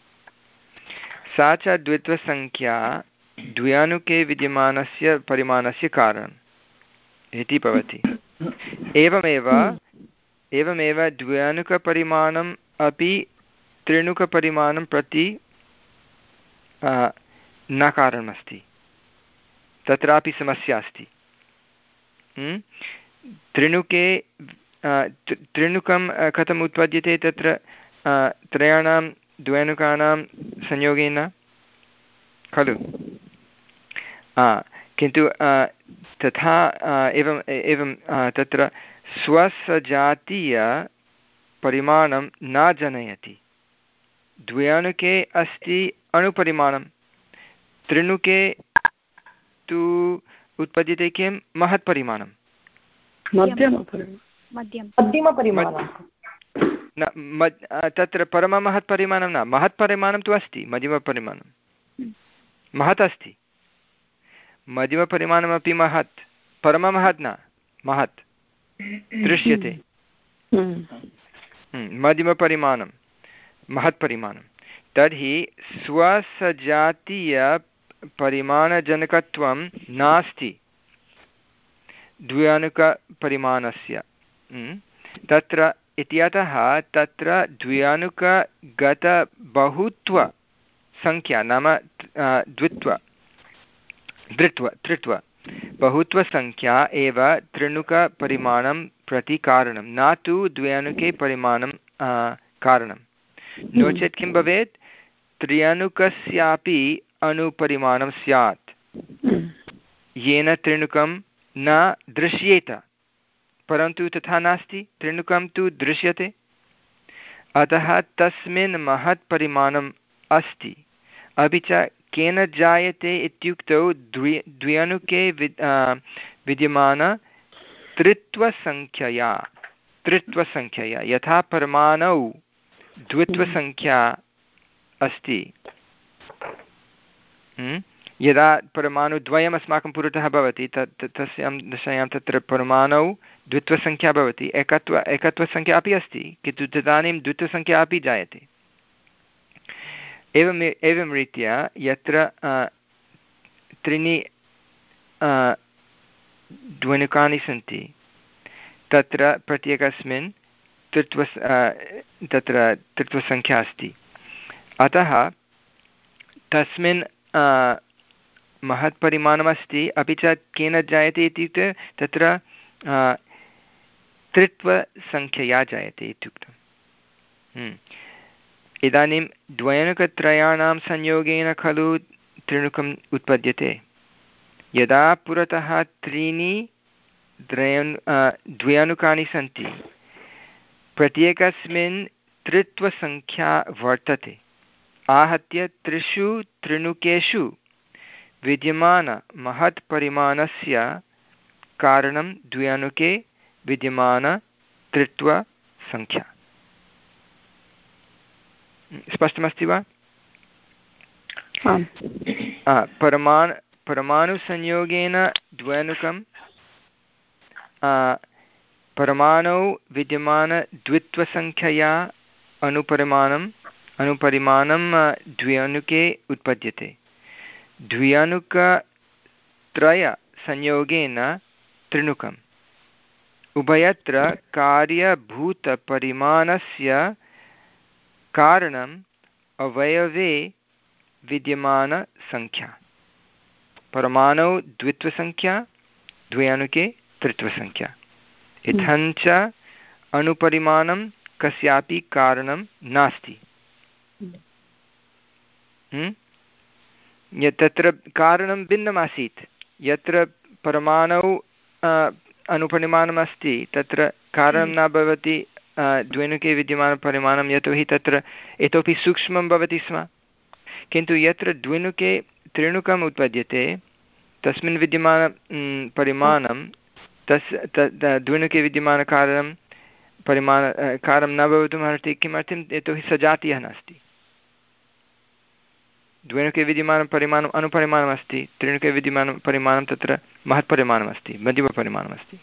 सा च द्वित्वसङ्ख्या द्व्यणुके विद्यमानस्य परिमाणस्य कारणम् इति भवति। एवमेव एवमेव द्व्यणुकपरिमाणम् अपि त्रिणुकपरिमाणं प्रति न कारणमस्ति, तत्रापि समस्या अस्ति। त्रिणुके त्रिणुकं कथम् उत्पद्यते? तत्र त्रयाणां द्व्यणुकानां संयोगेन खलु। किन्तु तथा एवम् एवं तत्र स्वसजातीयपरिमाणं न जनयति। द्व्यणुके अस्ति अणुपरिमाणं, त्रिणुके तु उत्पद्यते किं? महत्परिमाणं, न तत्र परममहत्परिमाणं न, महत्परिमाणं तु अस्ति, मध्यमपरिमाणं महत् अस्ति, मध्यमपरिमाणमपि महत्, परममहत् न, महत् दृश्यते। मध्यमपरिमाणं महत्परिमाणं, तर्हि स्वसजातीयपरिमाणजनकत्वं नास्ति द्व्यणुकपरिमाणस्य तत्र इत्यतः तत्र द्व्यणुकगतबहुत्वसङ्ख्या नाम द्वित्व दृत्व त्रित्व बहुत्वसङ्ख्या एव त्रिणुकपरिमाणं प्रति कारणं, न तु द्व्यणुके परिमाणं कारणं। नो चेत् किं भवेत्? त्र्यणुकस्यापि अणुपरिमाणं स्यात्, येन त्रिणुकं न दृश्येत, परन्तु तथा नास्ति, त्रिणुकं तु दृश्यते। अतः तस्मिन् महत् परिमाणम् अस्ति। अपि च केन जायते इत्युक्तौ द्वि द्व्यणुके विद् विद्यमान त्रित्वसङ्ख्यया त्रित्वसङ्ख्यया यथा परमाणौ द्वित्वसङ्ख्या अस्ति। यदा परमाणुद्वयम् अस्माकं पुरतः भवति तत् तस्यां दशायां तत्र परमाणौ द्वित्वसङ्ख्या भवति, एकत्व एकत्वसङ्ख्या अपि अस्ति, किन्तु तदानीं द्वित्वसङ्ख्या अपि जायते। एवम् एवं रीत्या यत्र त्रीणि द्व्यणुकानि सन्ति तत्र प्रत्येकस्मिन् तृत्व तत्र तृत्वसङ्ख्या अस्ति। अतः तस्मिन् महत्परिमाणमस्ति, अपि च केन जायते इत्युक्ते तत्र तृत्वसङ्ख्यया जायते इत्युक्तम्। इदानीं द्वयणुकत्रयाणां संयोगेन खलु त्रिणुकम् उत्पद्यते। यदा पुरतः त्रीणि द्वयन् द्वयणुकानि सन्ति, प्रत्येकस्मिन् तृत्वसङ्ख्या वर्तते। आहत्य त्रिषु त्रिणुकेषु विद्यमानमहत्परिमाणस्य कारणं द्वयणुके विद्यमानतृत्वसङ्ख्या। स्पष्टमस्ति वा? परमाणु परमाणुसंयोगेन द्वयणुकं परमाणौ विद्यमानद्वित्वसङ्ख्यया अनुपरिमाणम् अनुपरिमाणं द्वयणुके उत्पद्यते। द्वयणुकत्रयसंयोगेन त्रिणुकम्। उभयत्र कार्यभूतपरिमाणस्य कारणम् अवयवे विद्यमानसङ्ख्या। परमाणौ द्वित्वसङ्ख्या, द्वयणुके तृत्वसङ्ख्या। इत्थञ्च अनुपरिमाणं कस्यापि कारणं नास्ति। यत् तत्र कारणं भिन्नमासीत्, यत्र परमाणौ अनुपरिमाणमस्ति तत्र कारणं न भवति द्वयणुके विद्यमानपरिमाणं, यतोहि तत्र इतोपि सूक्ष्मं भवति स्म। किन्तु यत्र द्विणुके त्रिणुकम् उत्पद्यते तस्मिन् विद्यमान परिमाणं तस् द्विणुके विद्यमानकारणं परिमाण कारणं न भवितुमर्हति। किमर्थं? यतोहि सजातीयः नास्ति। द्विणुके विद्यमानं परिमाणम् अनुपरिमाणमस्ति, त्रिणुके विद्यमानं परिमाणं तत्र महत्परिमाणमस्ति, मध्यमपरिमाणमस्ति।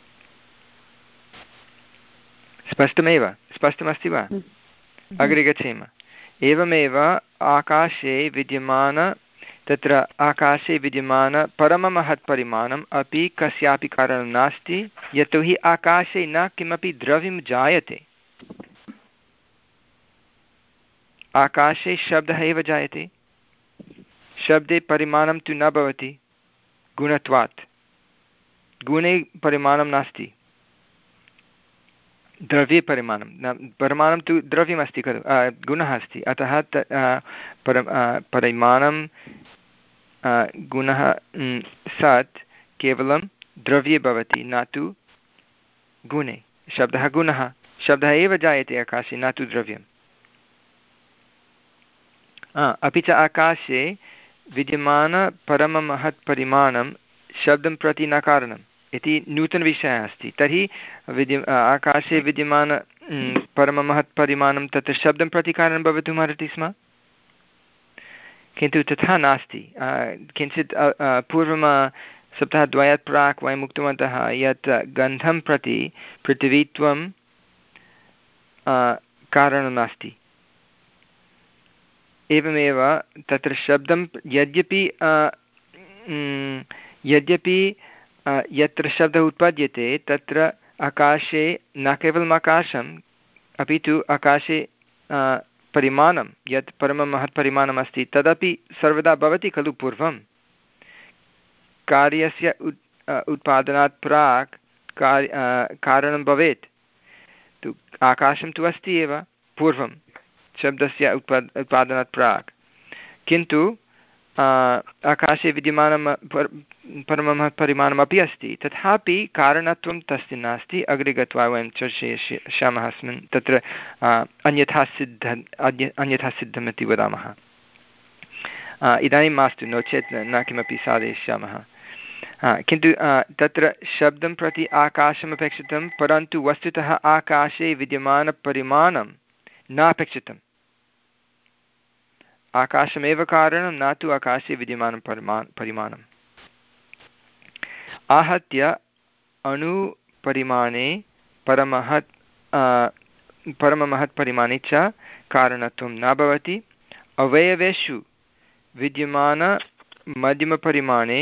स्पष्टमेव? स्पष्टमस्ति वा? अग्रे गच्छेम। एवमेव आकाशे विद्यमान तत्र आकाशे विद्यमानपरममहत्परिमाणम् अपि कस्यापि कारणं नास्ति, यतोहि आकाशे न किमपि द्रव्यं जायते। आकाशे शब्दः एव जायते। शब्दे परिमाणं तु न भवति गुणत्वात्। गुणे परिमाणं नास्ति, द्रव्ये परिमाणं न। परिमाणं तु द्रव्यमस्ति खलु, गुणः अस्ति। अतः त पर परिमाणं गुणः सत् केवलं द्रव्ये भवति, न तु गुणे। शब्दः गुणः, शब्दः एव जायते आकाशे, न तु द्रव्यम्। अपि च आकाशे विद्यमानपरममहत्परिमाणं शब्दं प्रति न कारणम् इति नूतनविषयः अस्ति। तर्हि विद्य आकाशे विद्यमान परममहत्परिमाणं तत्र शब्दं प्रति कारणं भवितुमर्हति स्म, किन्तु तथा नास्ति। किञ्चित् पूर्वं सप्ताहद्वयात् प्राक् वयम् उक्तवन्तः यत् गन्धं प्रति पृथिवीत्वं कारणं नास्ति। एवमेव तत्र शब्दं यद्यपि यद्यपि यत्र शब्दः उत्पद्यते तत्र आकाशे न केवलम् आकाशम् अपि तु आकाशे परिमाणं यत् परममहत्परिमाणम् अस्ति तदपि सर्वदा भवति खलु। पूर्वं कार्यस्य उत् उत्पादनात् प्राक् कार् कारणं भवेत्। तु आकाशं तु अस्ति एव पूर्वं शब्दस्य उत्पाद उत्पादनात् प्राक्, किन्तु आकाशे विद्यमानं परममहत्परिमाणमपि अस्ति, तथापि कारणत्वं तस्य नास्ति। अग्रे गत्वा वयं चर्चयिष्यामः अस्मिन् तत्र अन्यथा सिद्ध अन्यथा सिद्धमिति वदामः। इदानीं मास्तु, नो चेत् न किमपि साधयिष्यामः। किन्तु तत्र शब्दं प्रति आकाशमपेक्षितं, परन्तु वस्तुतः आकाशे विद्यमानपरिमाणं नापेक्षितम्। आकाशमेव कारणं, न तु आकाशे विद्यमानं परिमा परिमाणम्। आहत्य अणुपरिमाणे परमहत् परममहत्परिमाणे च कारणत्वं न भवति। अवयवेषु विद्यमानमध्यमपरिमाणे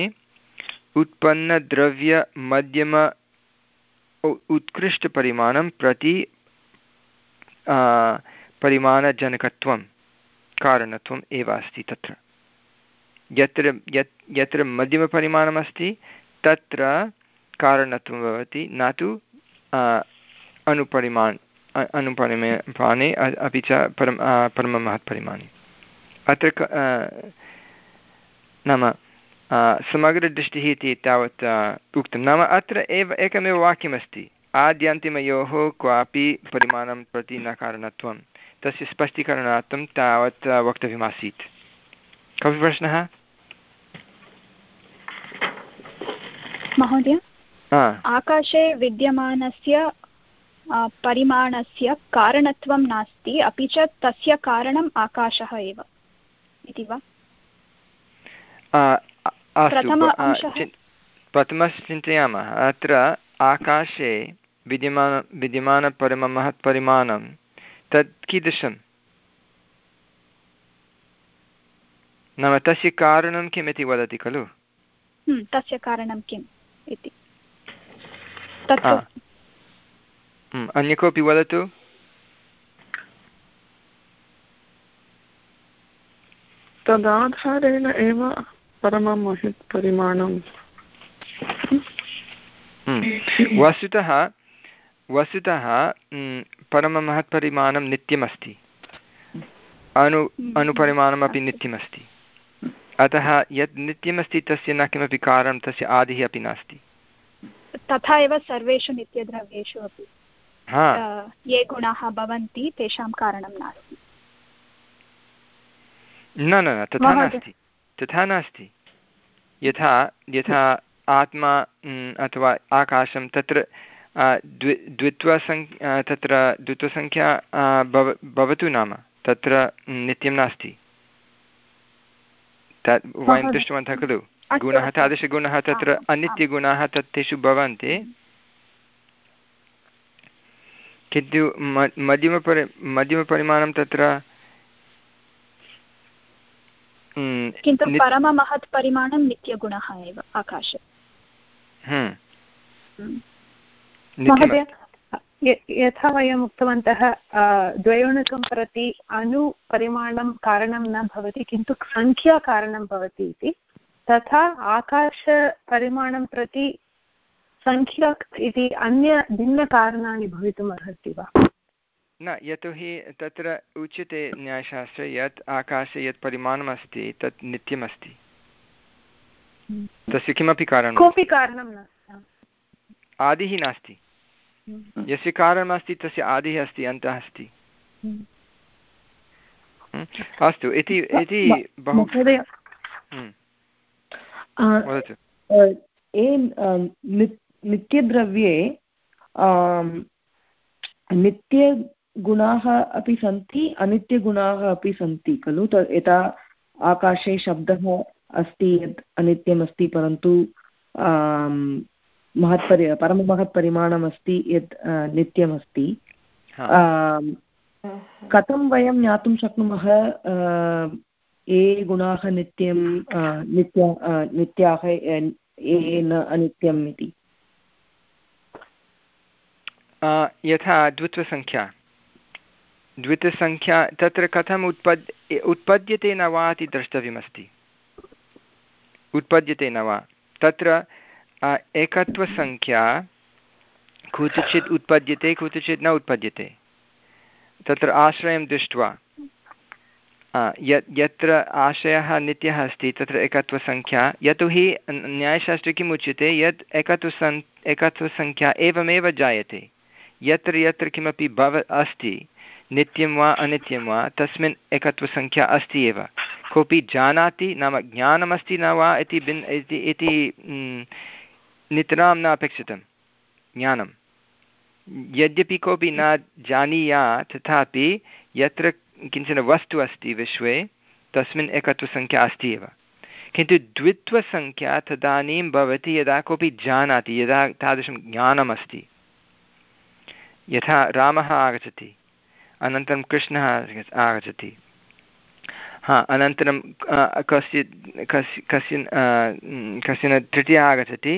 उत्पन्नद्रव्यमध्यम उत्कृष्टपरिमाणं प्रति परिमाणजनकत्वं कारणत्वम् एव अस्ति तत्र। यत्र यत् यत्र मध्यमपरिमाणमस्ति तत्र कारणत्वं भवति, न तु अनुपरिमाण अनुपरिमाणे अपि च परम परममहत्परिमाणे। अत्र नाम समग्रदृष्टिः इति तावत् उक्तं। नाम अत्र एव एकमेव वाक्यमस्ति, आद्यान्तिमयोः क्वापि परिमाणं प्रति न कारणत्वं। तस्य स्पष्टीकरणार्थं तावत् वक्तव्यमासीत्। कोऽपि प्रश्नः? महोदय, आकाशे विद्यमानस्य परिमाणस्य कारणत्वं नास्ति, अपि च तस्य कारणम् आकाशः एव इति वा? प्रथमं चिन्तयामः। अत्र आकाशे विद्यमान विद्यमानपरममहत्परिमाणं तत् कीदृशं? नाम तस्य कारणं किम् इति वदति खलु? तस्य कारणं किम् इति अन्य कोऽपि वदतु। तदाधारेण एव परममहत्परिमाणं। वस्तुतः वस्तुतः परममहत्परिमाणं नित्यमस्ति, अनु अनुपरिमाणमपि नित्यमस्ति। अतः यत् नित्यमस्ति तस्य न किमपि कारणं, तस्य आदिः अपि नास्ति। तथा एव सर्वेषु नित्यद्रव्येषु अपि ये गुणाः भवन्ति तेषां कारणं नास्ति। न न तथा नास्ति, तथा नास्ति। यथा यथा आत्मा अथवा आकाशं, तत्र द्वि द्वित्वसङ्ख्या तत्र द्वित्वसङ्ख्या भव भवतु, नाम तत्र नित्यं नास्ति। तत् वयं दृष्टवन्तः खलु। गुणः, तादृशगुणः तत्र अनित्यगुणाः तत् तेषु भवन्ति, किन्तु मध्यमपरि मध्यमपरिमाणं तत्र किन्तु परममहत्परिमाणं नित्यगुणः एव आकाशे। महोदय, यथा वयम् उक्तवन्तः द्वयोणकं प्रति अणुपरिमाणं कारणं न भवति किन्तु सङ्ख्या कारणं भवति इति, तथा आकाशपरिमाणं प्रति सङ्ख्या इति अन्य भिन्नकारणानि भवितुम् अर्हति वा? न, यतोहि तत्र उच्यते न्यायशास्त्रे यत् आकाशे यत् परिमाणमस्ति तत् नित्यमस्ति, तस्य किमपि कारणं कोऽपि कारणं नास्ति, आदिः नास्ति। यस्य कारणमस्ति तस्य आदिः अस्ति, अन्तः अस्ति। अस्तु, इति इति बहु वदतु। नित्यद्रव्ये नित्यगुणाः अपि सन्ति, अनित्यगुणाः अपि सन्ति खलु। यथा आकाशे शब्दः अस्ति यत् अनित्यमस्ति, परन्तु महत्परि परममहत्परिमाणमस्ति यत् नित्यमस्ति। कथं वयं ज्ञातुं शक्नुमः ये गुणाः नित्यं नित्य नित्याः ये न अनित्यम् इति? यथा द्वित्वसङ्ख्या द्वित्वसङ्ख्या तत्र कथम् उत्पद् उत्पद्यते न वा इति द्रष्टव्यमस्ति। उत्पद्यते न वा, तत्र एकत्वसङ्ख्या कुत्रचित् उत्पद्यते, कुत्रचित् न उत्पद्यते। तत्र आश्रयं दृष्ट्वा यत् यत्र आशयः नित्यः अस्ति तत्र एकत्वसङ्ख्या, यतोहि न्यायशास्त्रे किम् उच्यते यत् एकत्वसङ् एकत्वसङ्ख्या एवमेव जायते। यत्र यत्र किमपि भव अस्ति, नित्यं वा अनित्यं वा, तस्मिन् एकत्वसङ्ख्या अस्ति एव। कोऽपि जानाति, नाम ज्ञानमस्ति न वा इति भिन् इति नितरां न अपेक्षितं ज्ञानं। यद्यपि कोऽपि न जानीयात्, तथापि यत्र किञ्चन वस्तु अस्ति विश्वे तस्मिन् एकत्वसङ्ख्या अस्ति एव। किन्तु द्वित्वसङ्ख्या तदानीं भवति यदा कोऽपि जानाति, यदा तादृशं ज्ञानमस्ति। यथा रामः आगच्छति, अनन्तरं कृष्णः आगच्छति, हा अनन्तरं कस्य कस्य कश्चन कश्चन तृतीयः आगच्छति,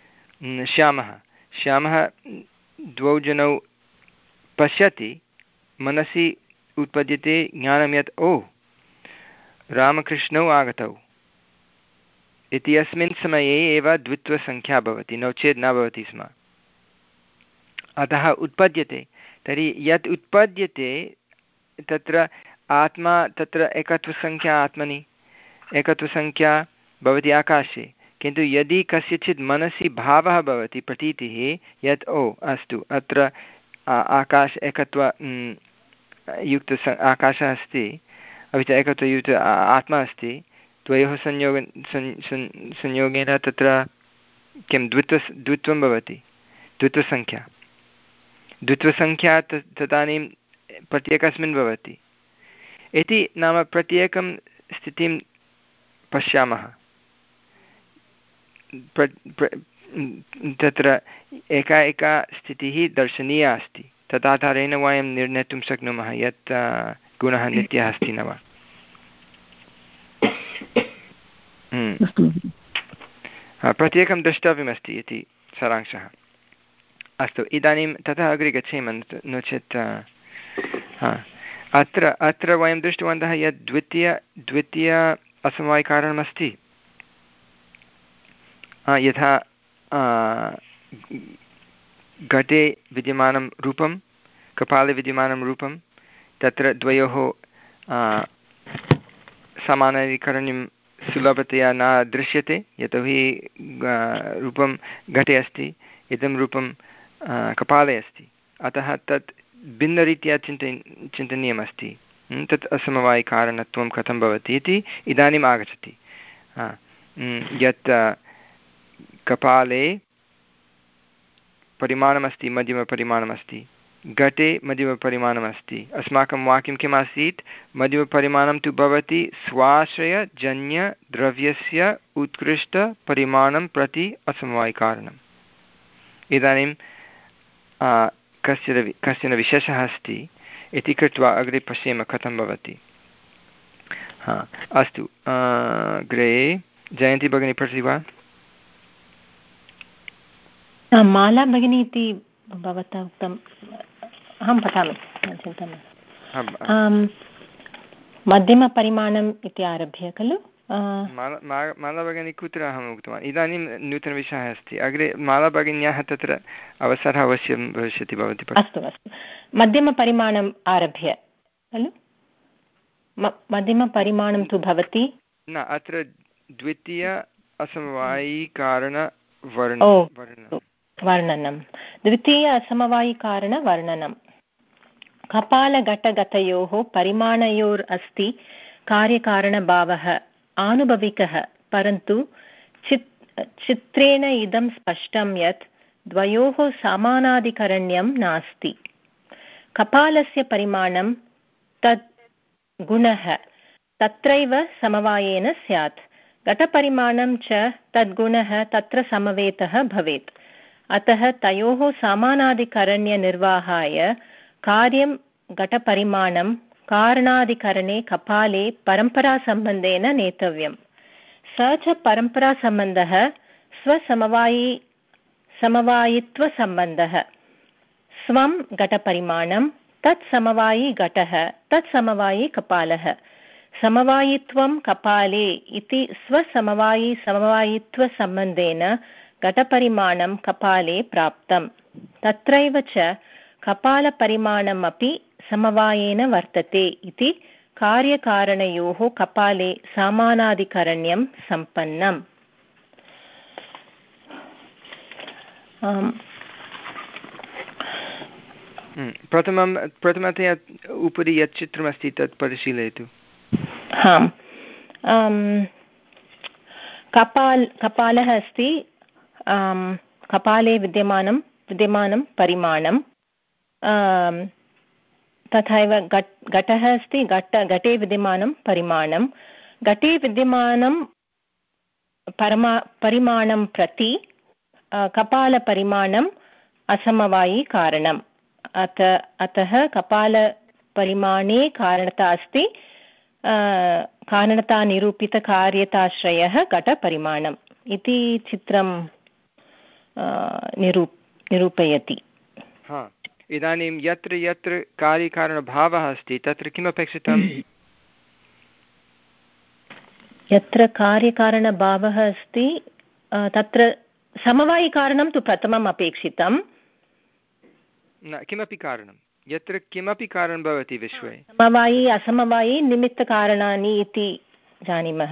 श्यामः। श्यामः द्वौ जनौ पश्यति, मनसि उत्पद्यते ज्ञानं यत् ओ रामकृष्णौ आगतौ इति अस्मिन् समये एव द्वित्वसङ्ख्या भवति, नो चेत् न भवति स्म। अतः उत्पद्यते, तर्हि यत् उत्पद्यते तत्र आत्मा, तत्र एकत्वसङ्ख्या आत्मनि, एकत्वसङ्ख्या भवति आकाशे, किन्तु यदि कस्यचित् मनसि भावः भवति, प्रतीतिः यत् ओ अस्तु अत्र आकाश एकत्व युक्त आकाशः अस्ति, अपि च एकत्वयुक्त आत्मा अस्ति, द्वयोः संयोग संयोगेन तत्र किं द्वित्व द्वित्वं भवति, द्वित्वसङ्ख्या द्वित्वसङ्ख्या तदानीं प्रत्येकस्मिन् भवति इति, नाम प्रत्येकं स्थितिं पश्यामः। प्र प्र तत्र एका एका स्थितिः दर्शनीया अस्ति, तदाधारेण वयं निर्णेतुं शक्नुमः यत् गुणः नित्यः अस्ति न वा। प्रत्येकं द्रष्टव्यमस्ति इति सारांशः। अस्तु, इदानीं ततः अग्रे गच्छेम, नो चेत् अत्र अत्र वयं दृष्टवन्तः यत् द्वितीय द्वितीय असमवायिकारणमस्ति, यथा घटे विद्यमानं रूपं, कपाले विद्यमानं रूपं, तत्र द्वयोः समानाधिकरण्यं सुलभतया न दृश्यते, यतोहि रूपं घटे अस्ति, इदं रूपं कपाले अस्ति, अतः तत् भिन्नरीत्या चिन्तय चिन्तनीयमस्ति। तत् असमवायिकारणत्वं कथं भवति इति इदानीम् आगच्छति। यत् कपाले परिमाणमस्ति, मध्यमपरिमाणमस्ति, घटे मध्यमपरिमाणमस्ति, अस्माकं वाक्यं किम् आसीत्? मध्यमपरिमाणं तु भवति स्वाश्रयजन्यद्रव्यस्य उत्कृष्टपरिमाणं प्रति असमवायिकारणम्। इदानीं कस्य कश्चन विशेषः अस्ति इति कृत्वा अग्रे पश्येम कथं भवति। हा अस्तु, अग्रे जयन्ती भगिनी पठति वा? माला भगिनी इति भवता उक्तम्, अहं पठामि, चिन्ता मास्तु। मध्यमपरिमाणम् इति आरभ्य खलु? माला भगिनी कुत्र अहम् उक्तवान्? इदानीं नूतनविषयः अस्ति, अग्रे माला भगिन्याः तत्र अवसरः अवश्यं भविष्यति, भवति। अस्तु अस्तु, मध्यमपरिमाणम् आरभ्य खलु? मध्यमपरिमाणं तु भवति न, अत्र द्वितीय असमवायिकारणवर्ण वर्णनं, द्वितीय असमवायिकारणवर्णनं। कपालघटगतयोः परिमाणयोर् अस्ति कार्यकारणभावः आनुभविकः, परन्तु चित् चित्रेण इदं स्पष्टं यत् द्वयोः समानाधिकरण्यं नास्ति। कपालस्य परिमाणं तद् गुणः तत्रैव समवायेन स्यात्, घटपरिमाणं च तद्गुणः तत्र समवेतः भवेत्। अतः तयोः समानाधिकरण्यनिर्वाहाय कार्यं घटपरिमाणं कारणाधिकरणे कपाले परम्परासम्बन्धेन नेतव्यं। स च परम्परासम्बन्धः स्वसमवायि समवायित्वसम्बन्धः। स्वं घटपरिमाणं तत्समवायी घटः तत्समवायी कपालः। समवायित्वं कपाले इति स्वसमवायि समवायित्वसम्बन्धेन घटपरिमाणं कपाले प्राप्तं। तत्रैव च कपालपरिमाणमपि समवायेन वर्तते इति कार्यकारणयोः कपाले समानाधिकरण्यं सम्पन्नम्। प्रथमं प्रथमतया उपरि यत् चित्रमस्ति तत् परिशीलयतु। हां, कपाल कपालः अस्ति, कपाले विद्यमानं विद्यमानं परिमाणं, तथैव घट् घटः अस्ति, घट घटे विद्यमानं परिमाणं, घटे विद्यमानं परमा परिमाणं प्रति कपालपरिमाणम् असमवायिकारणम्। अत अतः कपालपरिमाणे कारणता अस्ति, कारणतानिरूपितकार्यताश्रयः घटपरिमाणम् इति चित्रं निरूप निरूपयति। हा, इदानीं यत्र यत्र कार्यकारणभावः अस्ति तत्र किमपेक्षितं? यत्र कार्यकारणभावः अस्ति तत्र समवायिकारणं तु प्रथमम् अपेक्षितं। न किमपि कारणं, यत्र किमपि कारणं भवति विश्वे, समवायि असमवायि निमित्तकारणानि इति जानीमः।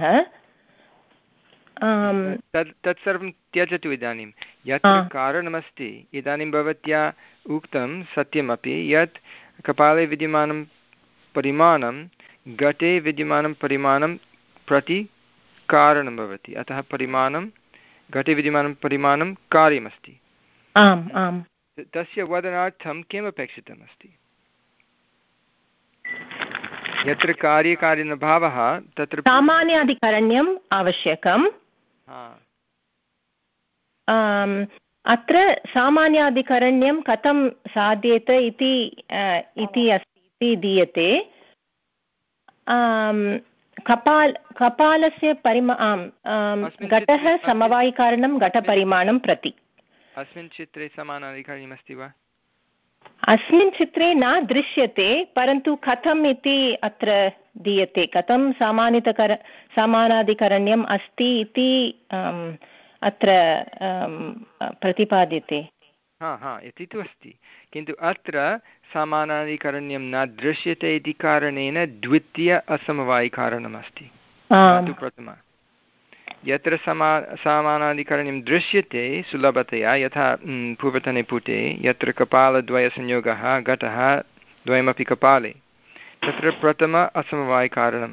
तत् तत्सर्वं त्यजतु। इदानीं यत्र कारणमस्ति, इदानीं भवत्या उक्तं सत्यमपि यत् कपाले विद्यमानं परिमाणं घटे विद्यमानं परिमाणं प्रति कारणं भवति, अतः परिमाणं घटे विद्यमानं परिमाणं कार्यमस्ति। आम् आम्। तस्य वदनार्थं किमपेक्षितमस्ति? यत्र कार्यकारिणभावः तत्र सामान्याधिकरण्यम् आवश्यकम्। अत्र सामान्याधिकरण्यं कथं साध्येत इति इति अस्ति इति दीयते। कपाल कपालस्य परिमा घटः समवायिकारणं घटपरिमाणं प्रति। अस्मिन् चित्रे समानाधिकरणमस्ति वा? अस्मिन् चित्रे न दृश्यते, परन्तु कथम् इति अत्र दीयते, कथं सामान्यतकर समानाधिकरण्यम् अस्ति इति अत्र प्रतिपाद्यते। हा हा इति तु अस्ति, किन्तु अत्र समानाधिकरण्यं न दृश्यते इति कारणेन द्वितीय असमवायिकारणमस्ति, न तु प्रथम। यत्र समा समानाधिकरण्यं दृश्यते सुलभतया, यथा पूर्वतने पुटे यत्र कपालद्वयसंयोगः घटः द्वयमपि कपाले, तत्र प्रथम असमवायिकारणं।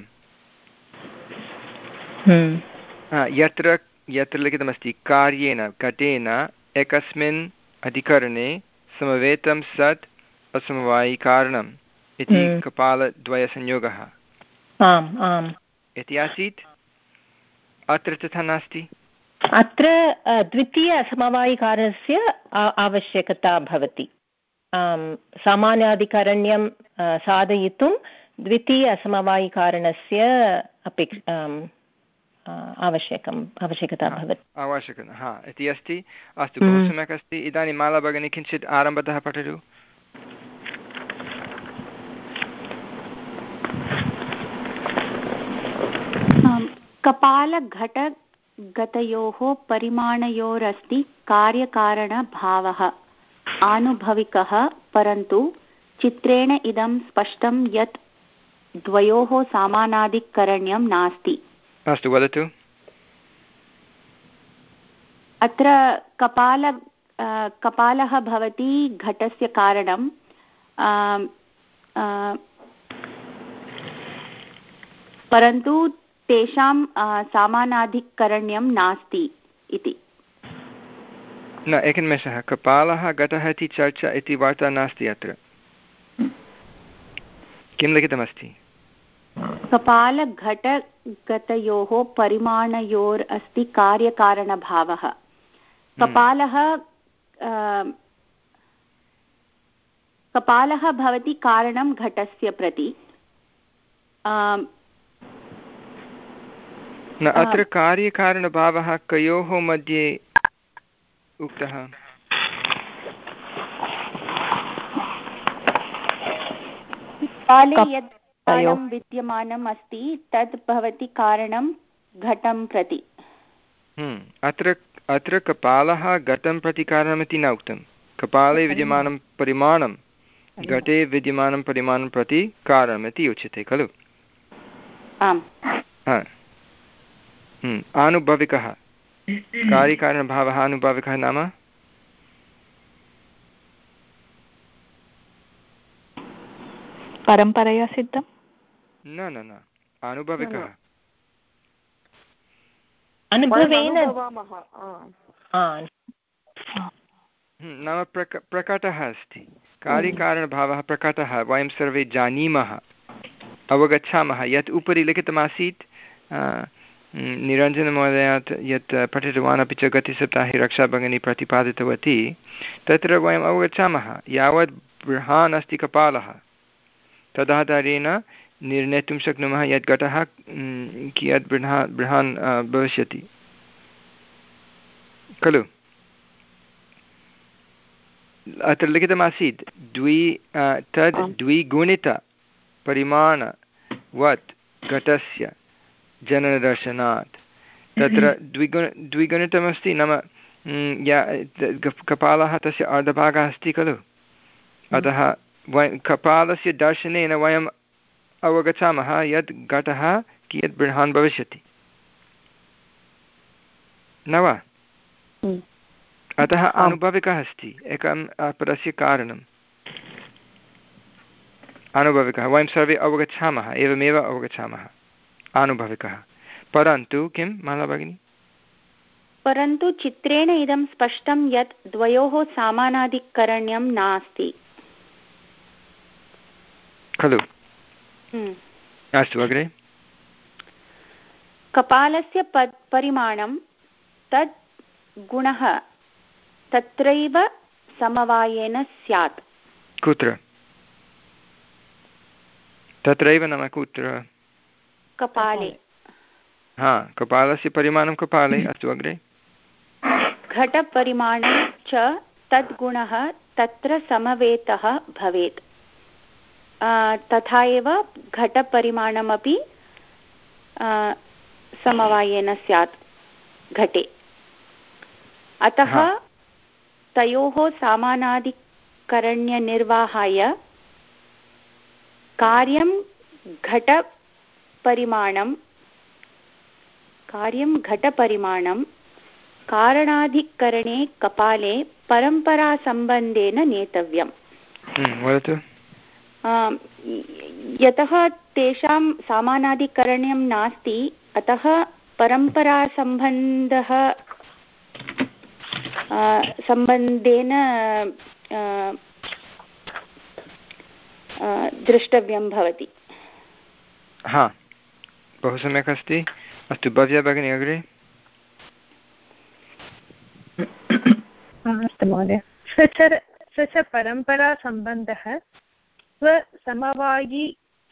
यत्र यत्र लिखितमस्ति कार्येन घटेन एकस्मिन् अधिकरणे समवेतं सत् असमवायिकारणम् इति कपालद्वयसंयोगः इति आसीत्। अत्र तथा नास्ति। अत्र द्वितीय असमवायिकारणस्य आवश्यकता भवति। सामान्याधिकरण्यं साधयितुं द्वितीय असमवायिकारणस्य अपेक्ष आवश्यकम् आवश्यकता भवति। आवश्यकता हा इति अस्ति। अस्तु, बहु सम्यक् अस्ति। इदानीं माला भगिनी किञ्चित् आरम्भतः पठतु। कपालघटगतयोः परिमाणयोरस्ति कार्यकारणभावः आनुभविकः, परन्तु चित्रेण इदं स्पष्टं यत् द्वयोः समानाधिकरण्यं नास्ति। अस्तु, वदतु। अत्र कपाल कपालः भवति घटस्य कारणं, परन्तु तेषां समानाधिकरण्यं नास्ति इति। न, एकनिमेषः। कपालः घटः इति चर्चा इति वार्ता नास्ति अत्र। किं लिखितमस्ति? कपालघटगतयोः परिमाणयोरस्ति कार्यकारणभावः। कपालः कपालः भवति कारणं घटस्य प्रति। न, अत्र कार्यकारणभावः कयोः मध्ये उक्तः? काले यत् कारणं विद्यमानम् अस्ति तद् भवति कारणं घटं प्रति। अत्र अत्र कपालः घटं प्रति कारणमिति न उक्तं। कपाले विद्यमानं परिमाणं घटे विद्यमानं परिमाणं प्रति कारणमिति उच्यते खलु? आम्। आनुभविकः कार्यकारणभावः आनुभविकः नाम परम्परया सिद्धं? न न न आनुभविकः अनुभवेन नाम प्रक प्रकटः अस्ति। कार्यकारणभावः प्रकटः, वयं सर्वे जानीमः, अवगच्छामः। यत् उपरि लिखितमासीत् निरञ्जनमहोदयात् यत् पठितवान्, अपि च गतसप्ताहे रक्षाभगिनी प्रतिपादितवती, तत्र वयम् अवगच्छामः यावत् बृहान् अस्ति कपालः तदाधारेण निर्णेतुं शक्नुमः यत् घटः कियत् बृहा बृहान् भविष्यति खलु। अत्र लिखितमासीत् द्वि तद् द्विगुणितपरिमाणवत् घटस्य जननदर्शनात् तत्र द्विगुण द्विगुणितमस्ति नाम या कपालः तस्य अर्धभागः अस्ति खलु अतः वयं कपालस्य दर्शनेन वयम् अवगच्छामः यत् घटः कियत् बृहन् भविष्यति न वा अतः आनुभविकः अस्ति एकम् अपरस्य कारणम् आनुभविकः वयं सर्वे अवगच्छामः एवमेव अवगच्छामः आनुभविकः परन्तु किं माला भगिनी परन्तु चित्रेण इदं स्पष्टं यत् द्वयोः समानाधिकरण्यं नास्ति खलु अस्तु अग्रे कपालस्य परिमाणं तद् गुणः तत्रैव समवायेन स्यात् कुत्र तत्रैव नाम कुत्र कपाले हा कपालस्य परिमाणं कपाले अस्तु अग्रे घटपरिमाणं च तद्गुणः तत्र समवेतः भवेत् तथा एव घटपरिमाणमपि समवायेन स्यात् घटे अतः तयोः समानाधिकरण्यनिर्वाहाय कार्यं घटपरिमाणं कार्यं घटपरिमाणं कारणाधिकरणे कपाले परम्परासम्बन्धेन नेतव्यम् वदतु यतः तेषां समानाधिकरण्यं नास्ति अतः परम्परासम्बन्धः सम्बन्धेन द्रष्टव्यं भवति हा बहु सम्यक् अस्ति अस्तु भव्या भगिनी अग्रे अस्तु महोदय स च स च परम्परासम्बन्धः स्वसमवायि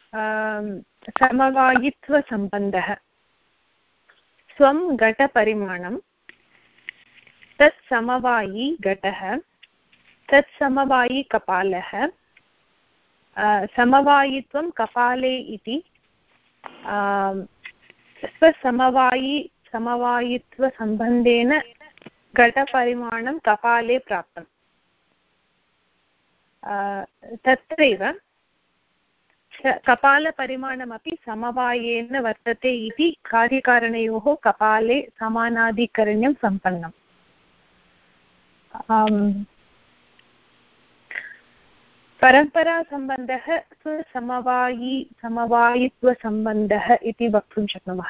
समवायित्वसम्बन्धः स्वं घटपरिमाणं तत्समवायी घटः तत्समवायी कपालः समवायित्वं कपाले इति स्वसमवायी समवायित्वसम्बन्धेन घटपरिमाणं कपाले प्राप्तम् तत्रैव कपालपरिमाणमपि समवायेन वर्तते इति कार्यकारणयोः कपाले समानाधिकरण्यं सम्पन्नम् परम्परासम्बन्धः स्वसमवायी समवायित्वसम्बन्धः इति वक्तुं शक्नुमः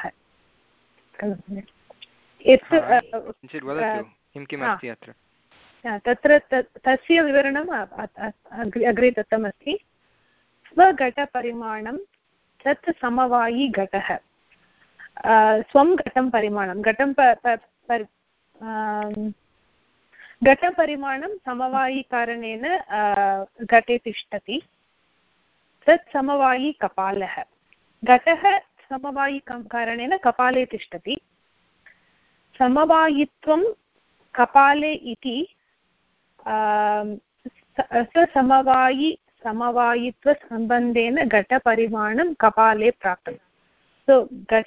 तत्र तस्य विवरणम् अग्रे दत्तमस्ति स्वघटपरिमाणं तत् समवायी घटः स्वं घटं परिमाणं घटं घटपरिमाणं समवायिकारणेन घटे तिष्ठति तत् समवायी कपालः घटः समवायिकारणेन कपाले तिष्ठति समवायित्वं कपाले इति समवायि समवायित्वसम्बन्धेन घटपरिमाणं कपाले प्राप्तं सो घट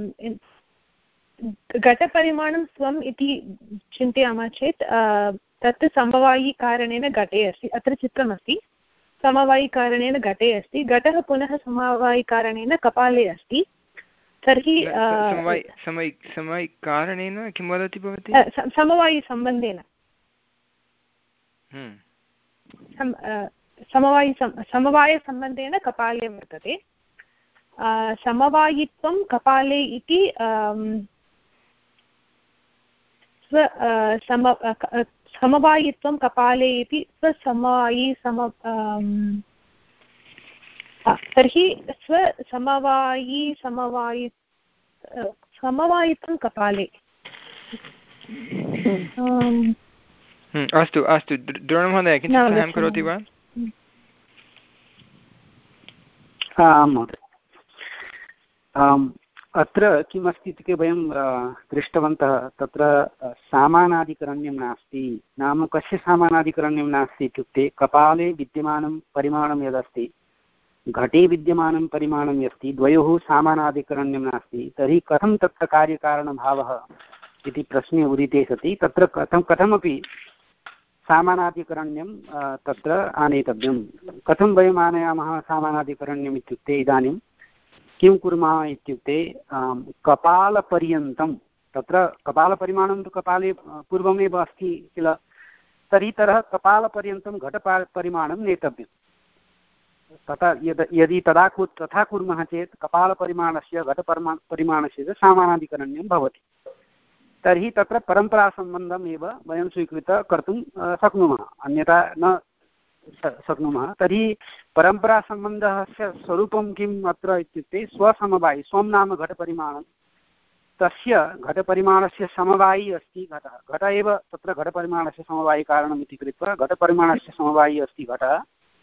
घटपरिमाणं स्वम् इति चिन्तयामः चेत् तत् समवायिकारणेन घटे अस्ति अत्र चित्रमस्ति समवायिकारणेन घटे अस्ति घटः पुनः समवायिकारणेन कपाले अस्ति तर्हि समवायिकारणेन किं वदति भवती समवायिसम्बन्धेन समवायि समवायसम्बन्धेन कपाले वर्तते समवायित्वं कपाले इति स्व समवायित्वं कपाले इति स्वसमवायि सम तर्हि स्वसमवायि समवायि समवायित्वं कपाले अस्तु अस्तु द्रोणमहोदय किञ्चित् सहायं करोति वा आम् महोदय अत्र किमस्ति इत्युक्ते वयं दृष्टवन्तः तत्र सामानाधिकरण्यं नास्ति। नाम कस्य सामानाधिकरण्यं नास्ति इत्युक्ते कपाले विद्यमानं परिमाणं यदस्ति घटे विद्यमानं परिमाणं यस्ति द्वयोः सामानाधिकरण्यं नास्ति। तर्हि कथं तत्र कार्यकारणभावः इति प्रश्ने उदिते सति तत्र कथं कथमपि सामानाधिकरण्यं तत्र आनेतव्यं। कथं वयम् आनयामः सामानाधिकरण्यम् इत्युक्ते इदानीं किं कुर्मः इत्युक्ते कपालपर्यन्तं तत्र कपालपरिमाणं तु कपाले पूर्वमेव अस्ति किल, तर्हि तरः कपालपर्यन्तं घटपरिमाणं नेतव्यं। तथा यद् यदि तदा कु तथा कुर्मः चेत् कपालपरिमाणस्य घटपरिमा परिमाणस्य च सामानाधिकरण्यं भवति। तर्हि तत्र परम्परासम्बन्धम् एव वयं स्वीकृत्य कर्तुं शक्नुमः, अन्यथा न शक्नुमः। तर्हि परम्परासम्बन्धस्य स्वरूपं किम् अत्र इत्युक्ते स्वसमवायि, स्वं नाम घटपरिमाणं, तस्य घटपरिमाणस्य समवायी अस्ति घटः। घट एव तत्र घटपरिमाणस्य समवायिकारणम् इति कृत्वा घटपरिमाणस्य समवायी अस्ति घटः।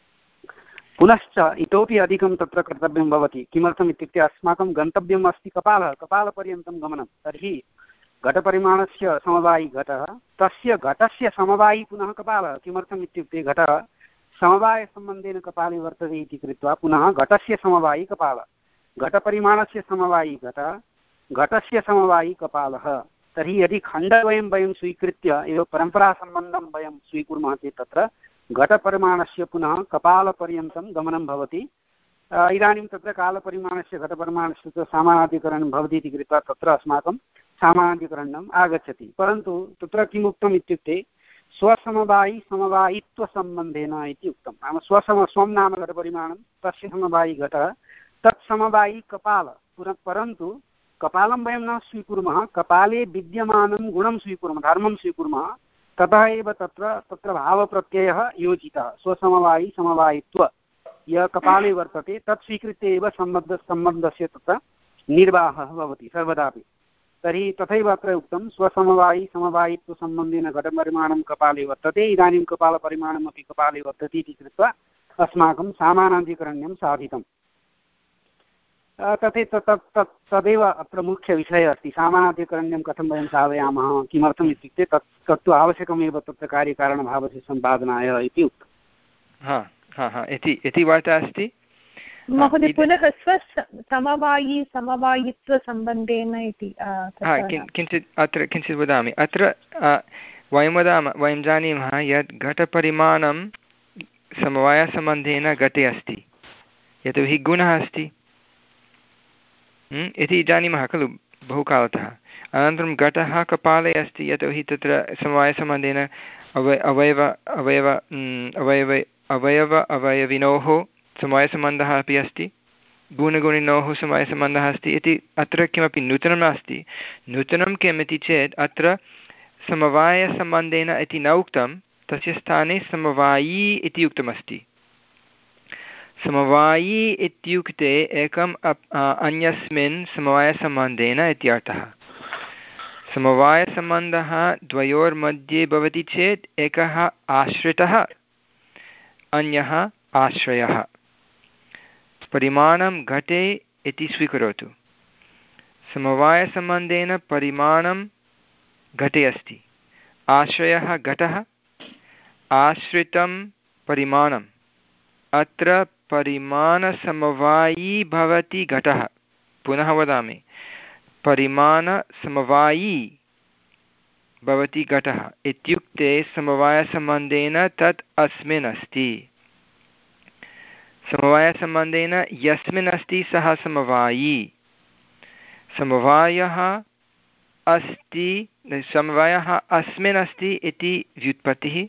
पुनश्च इतोपि अधिकं तत्र कर्तव्यं भवति। किमर्थम् इत्युक्ते अस्माकं गन्तव्यम् अस्ति कपालः, कपालपर्यन्तं गमनं। तर्हि घटपरिमाणस्य समवायी घटः, तस्य घटस्य समवायी पुनः कपालः। किमर्थम् इत्युक्ते घटः समवायसम्बन्धेन कपाले वर्तते इति कृत्वा पुनः घटस्य समवायी कपालः, घटपरिमाणस्य समवायी घटः, घटस्य समवायी कपालः। तर्हि यदि खण्डद्वयं वयं स्वीकृत्य एव परम्परासम्बन्धं वयं स्वीकुर्मः चेत् तत्र घटपरिमाणस्य पुनः कपालपर्यन्तं गमनं भवति। इदानीं तत्र कालपरिमाणस्य घटपरिमाणस्य च सामानाधिकरणं भवति इति कृत्वा तत्र अस्माकं सामानाधिकरणम् आगच्छति। परन्तु तत्र किम् उक्तम् इत्युक्ते स्वसमवायि समवायित्वसम्बन्धेन इति उक्तं। नाम स्वसम स्वं नाम घटपरिमाणं तस्य समवायी घटः, तत् समवायी कपाल। परन्तु कपालं वयं न स्वीकुर्मः, कपाले विद्यमानं गुणं स्वीकुर्मः, धर्मं स्वीकुर्मः। ततः एव तत्र तत्र भावप्रत्ययः योजितः। स्वसमवायि समवायित्व यः कपाले वर्तते तत् स्वीकृत्य एव सम्बन्ध सम्बन्धस्य तत्र निर्वाहः भवति सर्वदापि। तर्हि तथैव अत्र उक्तं स्वसमवायि समवायित्वसम्बन्धेन घटपरिमाणं कपाले वर्तते, इदानीं कपालपरिमाणमपि कपाले वर्तते इति कृत्वा अस्माकं सामानाधिकरण्यं साधितम्। तथैव तत् तदेव अत्र मुख्यविषयः अस्ति। सामानाधिकरण्यं कथं वयं साधयामः, किमर्थम् इत्युक्ते तत् तत्तु आवश्यकमेव तत्र कार्यकारणभावस्य सम्पादनाय इति उक्तं। हा हा हा इति इति वार्ता अस्ति महोदय। पुनः स्वसमवायि समवायित्वसम्बन्धेन इति किञ्चित् अत्र किञ्चित् वदामि। अत्र वयं वदामः वयं जानीमः यत् घटपरिमाणं समवायसम्बन्धेन घटे अस्ति, यतोहि गुणः अस्ति इति जानीमः खलु बहुकालतः। अनन्तरं घटः कपाले अस्ति, यतोहि तत्र समवायसम्बन्धेन अवय अवयव अवयव अवयव अवयव अवयविनोः समवायसम्बन्धः अपि अस्ति, गुणगुणिनोः समवायसम्बन्धः अस्ति इति। अत्र किमपि नूतनं नास्ति। नूतनं किम् इति चेत् अत्र समवायसम्बन्धेन इति न उक्तं, तस्य स्थाने समवायी इति उक्तमस्ति। समवायी इत्युक्ते एकम् अन्यस्मिन् समवायसम्बन्धेन इत्यर्थः। समवायसम्बन्धः द्वयोर्मध्ये भवति चेत् एकः आश्रितः, अन्यः आश्रयः। परिमाणं घटे इति स्वीकरोतु। समवायसम्बन्धेन परिमाणं घटे अस्ति, आश्रयः घटः, आश्रितं परिमाणम्। अत्र परिमाणसमवायी भवति घटः। पुनः वदामि, परिमाणसमवायी भवति घटः इत्युक्ते समवायसम्बन्धेन तत् अस्मिन् अस्ति। समवायसम्बन्धेन यस्मिन् अस्ति सः समवायी। समवायः अस्ति समवायः अस्मिन् अस्ति इति व्युत्पत्तिः।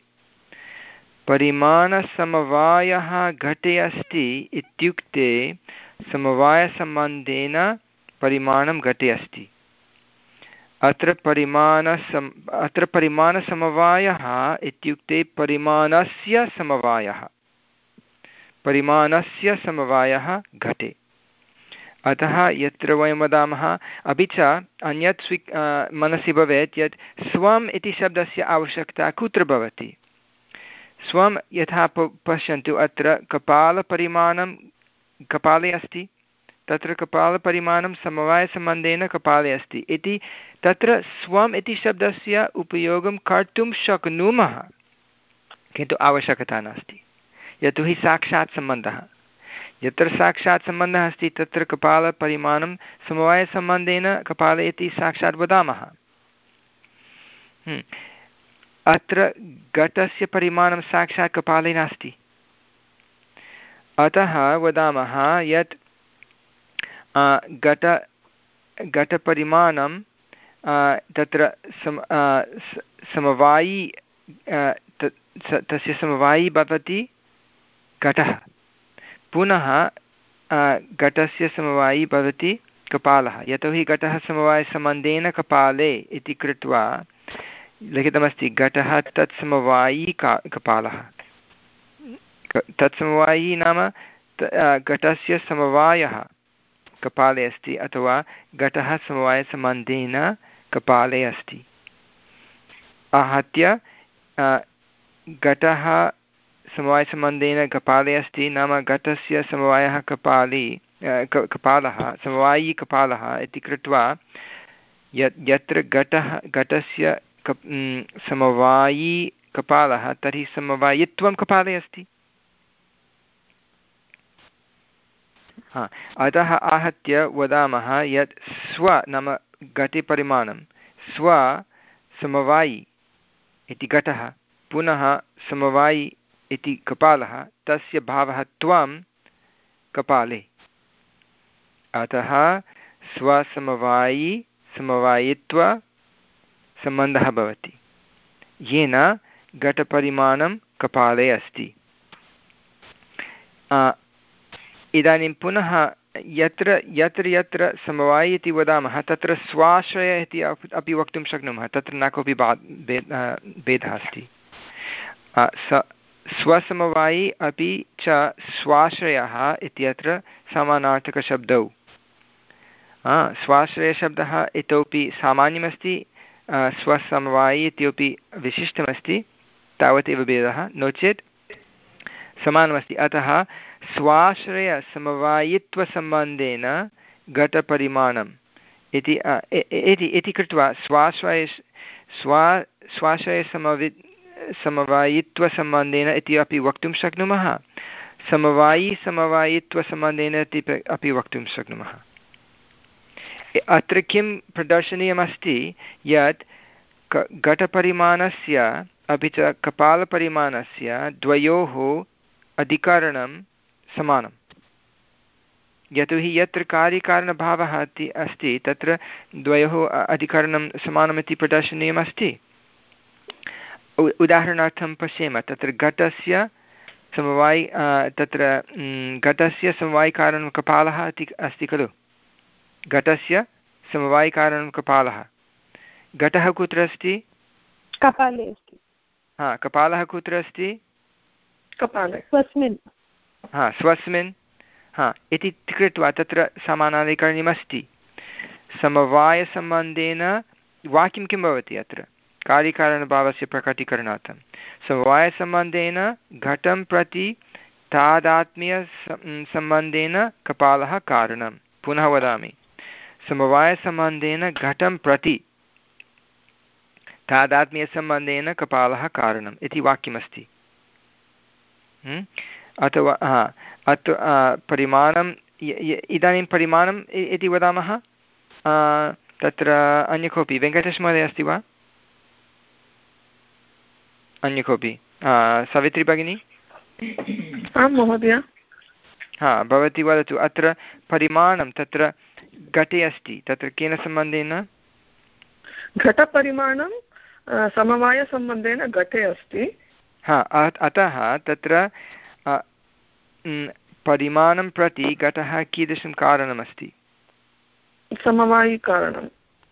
परिमाणसमवायः घटे अस्ति इत्युक्ते समवायसम्बन्धेन परिमाणं घटे अस्ति। अत्र परिमाणसम अत्र परिमाणसमवायः इत्युक्ते परिमाणस्य समवायः, परिमाणस्य समवायः घटे। अतः यत्र वयं वदामः, अपि च अन्यत् स्वी मनसि भवेत् यत् स्वम् इति शब्दस्य आवश्यकता कुत्र भवति। स्वं यथा प पश्यन्तु, अत्र कपालपरिमाणं कपाले अस्ति, तत्र कपालपरिमाणं समवायसम्बन्धेन कपाले अस्ति इति तत्र स्वम् इति शब्दस्य उपयोगं कर्तुं शक्नुमः, किन्तु आवश्यकता नास्ति, यतोहि साक्षात् सम्बन्धः। यत्र साक्षात् सम्बन्धः अस्ति तत्र कपालपरिमाणं समवायसम्बन्धेन कपाले इति साक्षात् वदामः। अत्र घटस्य परिमाणं साक्षात् कपाले नास्ति, अतः वदामः यत् घट घटपरिमाणं तत्र सम समवायी तस्य समवायी भवति घटः, पुनः घटस्य समवायी भवति कपालः, यतोहि घटः समवायसम्बन्धेन कपाले इति कृत्वा लिखितमस्ति घटः तत्समवायी का कपालः। तत्समवायी नाम घटस्य समवायः कपाले अस्ति अथवा घटः समवायसम्बन्धेन कपाले अस्ति। आहत्य घटः समवायसम्बन्धेन कपाले अस्ति नाम घटस्य समवायः कपाली कपालः समवायी कपालः इति कृत्वा यत् यत्र घटः घटस्य कप् समवायी कपालः तर्हि समवायित्वं कपाले अस्ति। हा, अतः आहत्य वदामः यत् स्व नाम घटिपरिमाणं स्व समवायी इति घटः पुनः समवायी इति कपालः, तस्य भावः त्वं कपाले। अतः स्वसमवायी समवायित्व सम्बन्धः भवति, येन घटपरिमाणं कपाले अस्ति। इदानीं पुनः यत्र यत्र यत्र समवायी इति वदामः तत्र स्वाश्रय इति अपि वक्तुं शक्नुमः, तत्र न कोऽपि भेदः अस्ति। स स्वसमवायी अपि च स्वाश्रयः इत्यत्र समानार्थकशब्दौ। स्वाश्रयशब्दः इतोपि सामान्यमस्ति, स्वसमवायी इत्यपि विशिष्टमस्ति, तावदेव भेदः, नो चेत् समानमस्ति। अतः स्वाश्रयसमवायित्वसम्बन्धेन घटपरिमाणम् इति इति कृत्वा स्वाश्रय स्वा स्वाश्रयसमवि समवायित्वसम्बन्धेन इति अपि वक्तुं शक्नुमः, समवायी समवायित्वसम्बन्धेन इति अपि वक्तुं शक्नुमः। अत्र किं प्रदर्शनीयमस्ति यत् घटपरिमाणस्य अपि च कपालपरिमाणस्य द्वयोः अधिकरणं समानं, यतोहि यत्र कार्यकारणभावः अस्ति तत्र द्वयोः अधिकरणं समानमिति प्रदर्शनीयमस्ति। उदाहरणार्थं पश्येम, तत्र घटस्य समवायि तत्र घटस्य समवायिकारणं कपालः इति अस्ति खलु, घटस्य समवायिकारणं कपालः। घटः कुत्र अस्ति? कपाले अस्ति। हा, कपालः कुत्र अस्ति? कपाले स्वस्मिन्। हा, स्वस्मिन्। हा, इति कृत्वा तत्र समानाधिकरणमस्ति। समवायसम्बन्धेन वाक्यं किं भवति अत्र? कार्यकारणभावस्य प्रकटीकरणार्थं समवायसम्बन्धेन घटं प्रति तादात्म्य सम्बन्धेन कपालः कारणं। पुनः वदामि, समवायसम्बन्धेन घटं प्रति तादात्म्यसम्बन्धेन कपालः कारणम् इति वाक्यमस्ति। अथवा हा अत्र परिमाणम् इदानीं परिमाणम् इति वदामः। तत्र अन्य कोऽपि वेङ्कटेशमहोदय अस्ति वा? अन्य कोऽपि? सावित्री भगिनी? आं महोदय। हा, भवती वदतु। अत्र परिमाणं तत्र घटे अस्ति, तत्र केन सम्बन्धेन? घटपरिमाणं समवायसम्बन्धेन घटे अस्ति। हा, अतः तत्र परिमाणं प्रति घटः कीदृशं कारणमस्ति? समवायिकारणं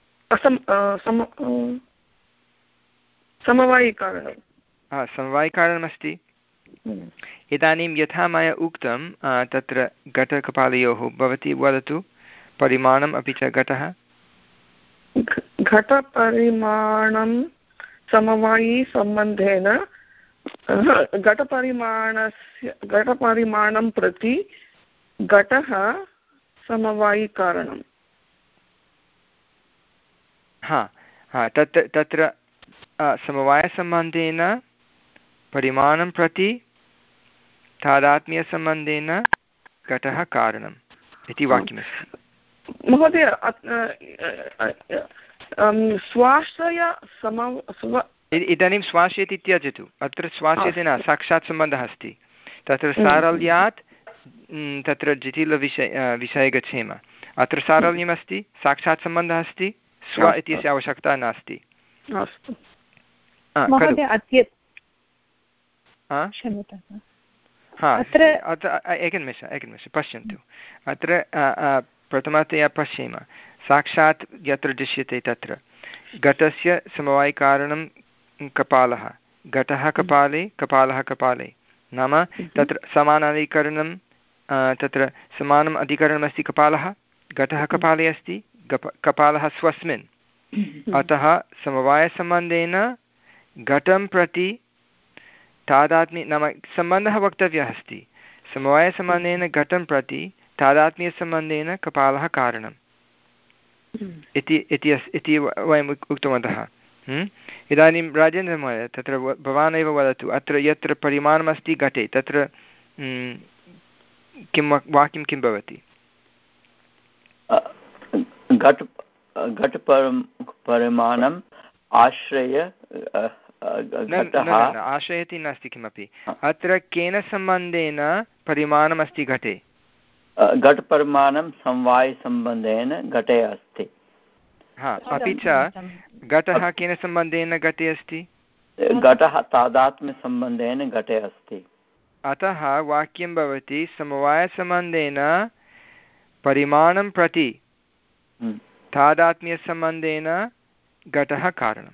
समवायिकारणं हा, समवायिकारणमस्ति। इदानीं यथा मया उक्तं तत्र घटकपालयोः, भवती वदतु परिमाणम् अपि च घटः। घटपरिमाणं समवायिसम्बन्धेन घटपरिमाणस्य घटपरिमाणं प्रति घटः समवायिकारणं। हा हा तत् तत्र समवायसम्बन्धेन परिमाणं प्रति तादात्म्यसम्बन्धेन घटः कारणम् इति वाक्यमस्ति। महोदय स्वाश्रय इदानीं स्वाश्रयति त्यजतु, अत्र स्वाश्रयते न, साक्षात् सम्बन्धः अस्ति। तत्र सारल्यात् तत्र जटिलविषय विषये गच्छेम। अत्र सारल्यमस्ति, साक्षात् सम्बन्धः अस्ति, स्व इत्यस्य आवश्यकता नास्ति। एकनिमिष एकनिमिष पश्यन्तु, अत्र प्रथमतया पश्येम। साक्षात् यत्र दृश्यते तत्र घटस्य समवायिकारणं कपालः, घटः कपाले, कपालः कपाले, नाम तत्र समानाधिकरणं, तत्र समानम् अधिकरणमस्ति कपालः, घटः कपाले अस्ति, कपालः स्वस्मिन्। अतः समवायसम्बन्धेन घटं प्रति तादात्म्य नाम सम्बन्धः वक्तव्यः अस्ति। समवायसम्बन्धेन घटं प्रति तादात्म्यसम्बन्धेन कपालः कारणम् इति इति वयम् उक्तवन्तः। इदानीं राजेन्द्रमहोदय, तत्र भवान् एव वदतु, अत्र यत्र परिमाणमस्ति घटे तत्र किं वाक्यं किं भवति? घट घट परिमाणम् आश्रय आश्रयति नास्ति किमपि। अत्र केन सम्बन्धेन परिमाणमस्ति घटे? घटपरिमाणं समवायसम्बन्धेन घटे अस्ति। हा, अपि च घटः केन सम्बन्धेन घटे अस्ति? घटः तादात्म्यसम्बन्धेन घटे अस्ति। अतः वाक्यं भवति समवायसम्बन्धेन परिमाणं प्रति तादात्म्यसम्बन्धेन घटः कारणम्।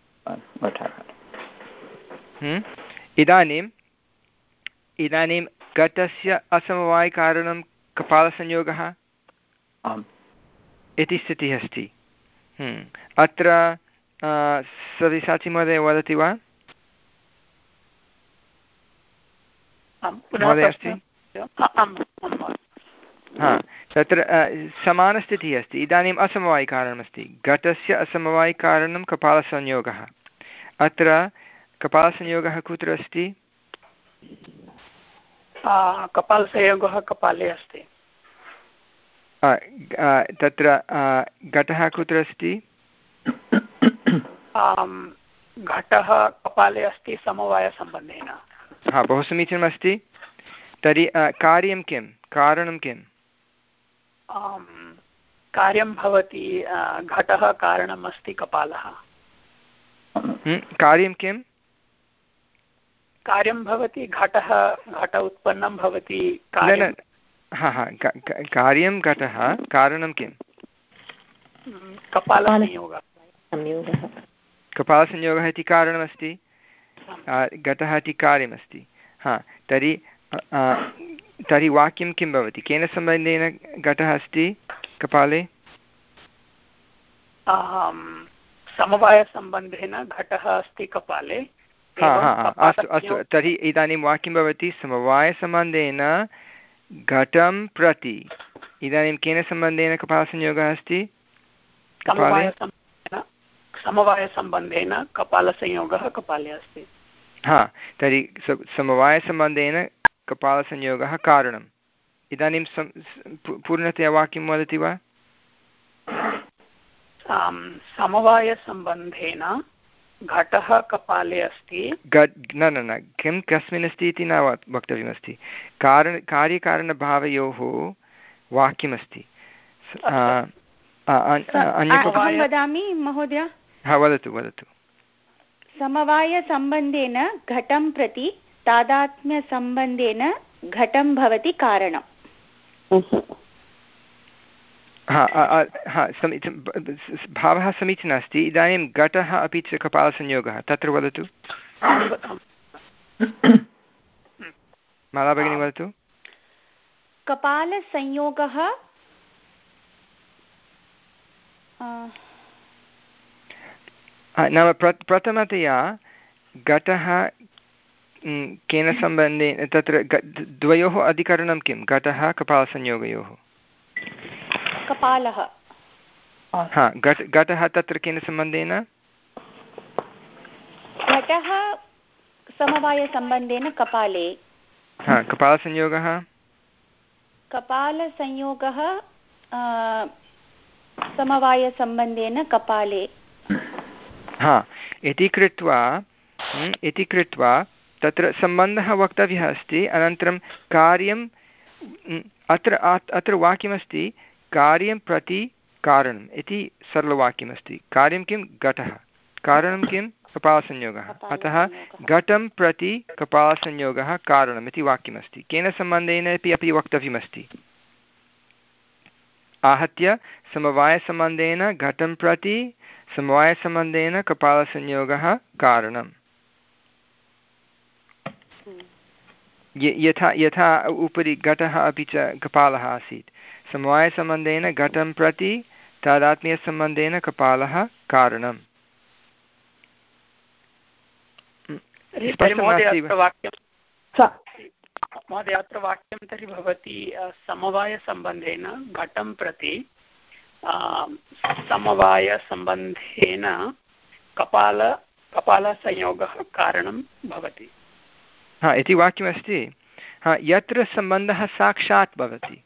इदानीम् इदानीं घटस्य असमवायिकारणं कपालसंयोगः इति स्थितिः अस्ति। अत्र सविसाचि वदति वा? महोदय अस्ति? हा, तत्र समानस्थितिः अस्ति। इदानीम् असमवायिकारणमस्ति, घटस्य असमवायिकारणं कपालसंयोगः। अत्र कपालसंयोगः कुत्र अस्ति? कपालसंयोगः कपाले अस्ति। तत्र घटः कुत्र अस्ति? घटः कपाले अस्ति समवायसम्बन्धेन। हा, बहु समीचीनमस्ति। तर्हि कार्यं किं, कारणं किं? कार्यं भवति घटः कारणम् अस्ति कपालः। कार्यं किं? कार्यं भवति घटः, घट उत्पन्नं भवति। हा हा, कार्यं घटः, कारणं किं? कपालसंयोगः। कपालसंयोगः इति कारणमस्ति, घटः इति कार्यमस्ति। हा, तर्हि तर्हि वाक्यं किं भवति? केन सम्बन्धेन घटः अस्ति कपाले? समवायसम्बन्धेन घटः अस्ति कपाले। हा हा हा, अस्तु अस्तु, तर्हि इदानीं वाक्यं भवति समवायसम्बन्धेन घटं प्रति। इदानीं केन सम्बन्धेन कपालसंयोगः अस्ति कपाले? समवायसम्बन्धेन कपालसंयोगः कपाले अस्ति। हा, तर्हि समवायसम्बन्धेन कपालसंयोगः कारणम्। इदानीं पूर्णतया वाक्यं वदति वा? समवायसम्बन्धेन घटः कपाले अस्ति। न न न किं कस्मिन् अस्ति इति न वक्तव्यमस्ति। कारण कार्यकारणभावयोः वाक्यमस्ति। वदामि महोदय? हा, वदतु वदतु। समवायसम्बन्धेन घटं प्रति तादात्म्यसम्बन्धेन घटं भवति कारणम्। हा हा, भावः समीचीनः अस्ति। इदानीं घटः अपि च कपालसंयोगः, तत्र वदतु। माला भगिनी वदतु। कपालसंयोगः नाम प्र प्रथमतया घटः केन सम्बन्धेन, तत्र द्वयोः अधिकरणं किं? घटः कपालसंयोगयोः कपालः हा घट घटः तत्र केन सम्बन्धेन घटः समवायसम्बन्धेन कपाले हा कपालसंयोगः कपालसंयोगः समवायसम्बन्धेन कपाले हा इति कृत्वा इति कृत्वा तत्र सम्बन्धः वक्तव्यः अस्ति अनन्तरं कार्यम् अत्र अत्र वाक्यमस्ति कार्यं प्रति कारणम् इति सरलवाक्यमस्ति कार्यं किं घटः कारणं किं कपालसंयोगः अतः घटं प्रति कपालसंयोगः कारणम् इति वाक्यमस्ति केन सम्बन्धेन अपि अपि वक्तव्यमस्ति आहत्य समवायसम्बन्धेन घटं प्रति समवायसम्बन्धेन कपालसंयोगः कारणम् यथा यथा उपरि घटः अपि च कपालः आसीत् समवायसम्बन्धेन घटं प्रति तादात्म्यसम्बन्धेन कपालः कारणम् महोदय अत्र वाक्यं तर्हि भवति समवायसम्बन्धेन घटं प्रति समवायसम्बन्धेन कपाल कपालसंयोगः कारणं भवति हा इति वाक्यमस्ति हा यत्र सम्बन्धः साक्षात् भवति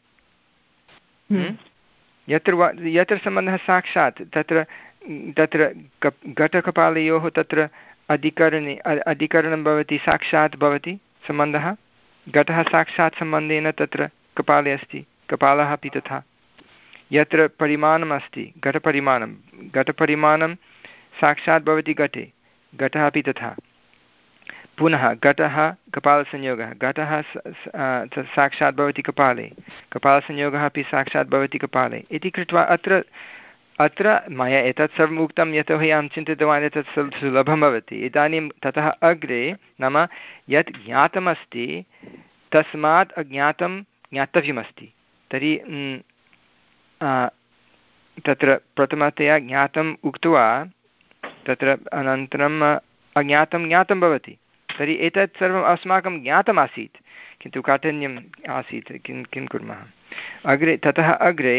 यत्र यत्र सम्बन्धः साक्षात् तत्र तत्र घटकपालयोः तत्र अधिकरणे अधिकरणं भवति साक्षात् भवति सम्बन्धः घटः साक्षात् सम्बन्धेन तत्र कपाले अस्ति कपालः अपि तथा यत्र परिमाणम् अस्ति घटपरिमाणं घटपरिमाणं साक्षात् भवति घटे घटः अपि तथा पुनः घटः कपालसंयोगः घटः साक्षात् भवति कपाले कपालसंयोगः अपि साक्षात् भवति कपाले इति कृत्वा अत्र अत्र मया एतत् सर्वम् उक्तं यतोहि अहं चिन्तितवान् एतत् सुलभं भवति इदानीं ततः अग्रे नाम यत् ज्ञातमस्ति तस्मात् अज्ञातं ज्ञातव्यमस्ति तर्हि तत्र प्रथमतया ज्ञातम् उक्त्वा तत्र अनन्तरम् अज्ञातं ज्ञातं भवति तर्हि एतत् सर्वम् अस्माकं ज्ञातमासीत् किन्तु काठिन्यम् आसीत् किं किं कुर्मः अग्रे ततः अग्रे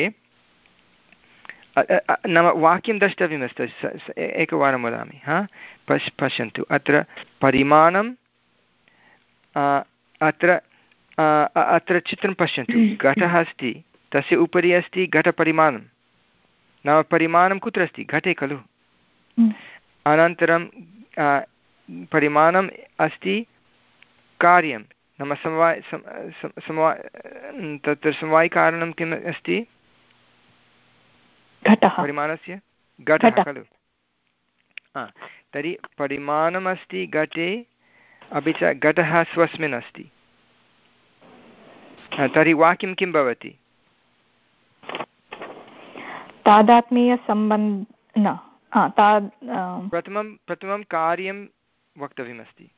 नाम वाक्यं द्रष्टव्यमस्ति एकवारं वदामि हा पश् पश्यन्तु अत्र परिमाणं अत्र अत्र चित्रं पश्यन्तु घटः अस्ति तस्य उपरि अस्ति घटपरिमाणं नाम परिमाणं कुत्र अस्ति घटे खलु अनन्तरं परिमाणम् अस्ति कार्यं नाम समवाय समवाय तत्र समवायिकारणं किम् अस्ति परिमाणस्य घटः खलु तर्हि परिमाणमस्ति घटे अपि च घटः स्वस्मिन् अस्ति तर्हि वाक्यं किं भवति तादात्म्यसम्बन्ध प्रथमं प्रथमं कार्यं वक्तव्यमस्ति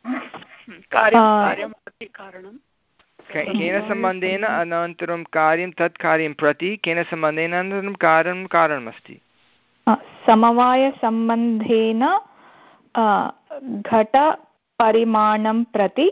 केन सम्बन्धेन अनन्तरं कार्यं तत् कार्यं प्रति केन सम्बन्धेन अनन्तरं कारणं कारणमस्ति समवायसम्बन्धेन घटपरिमाणं प्रति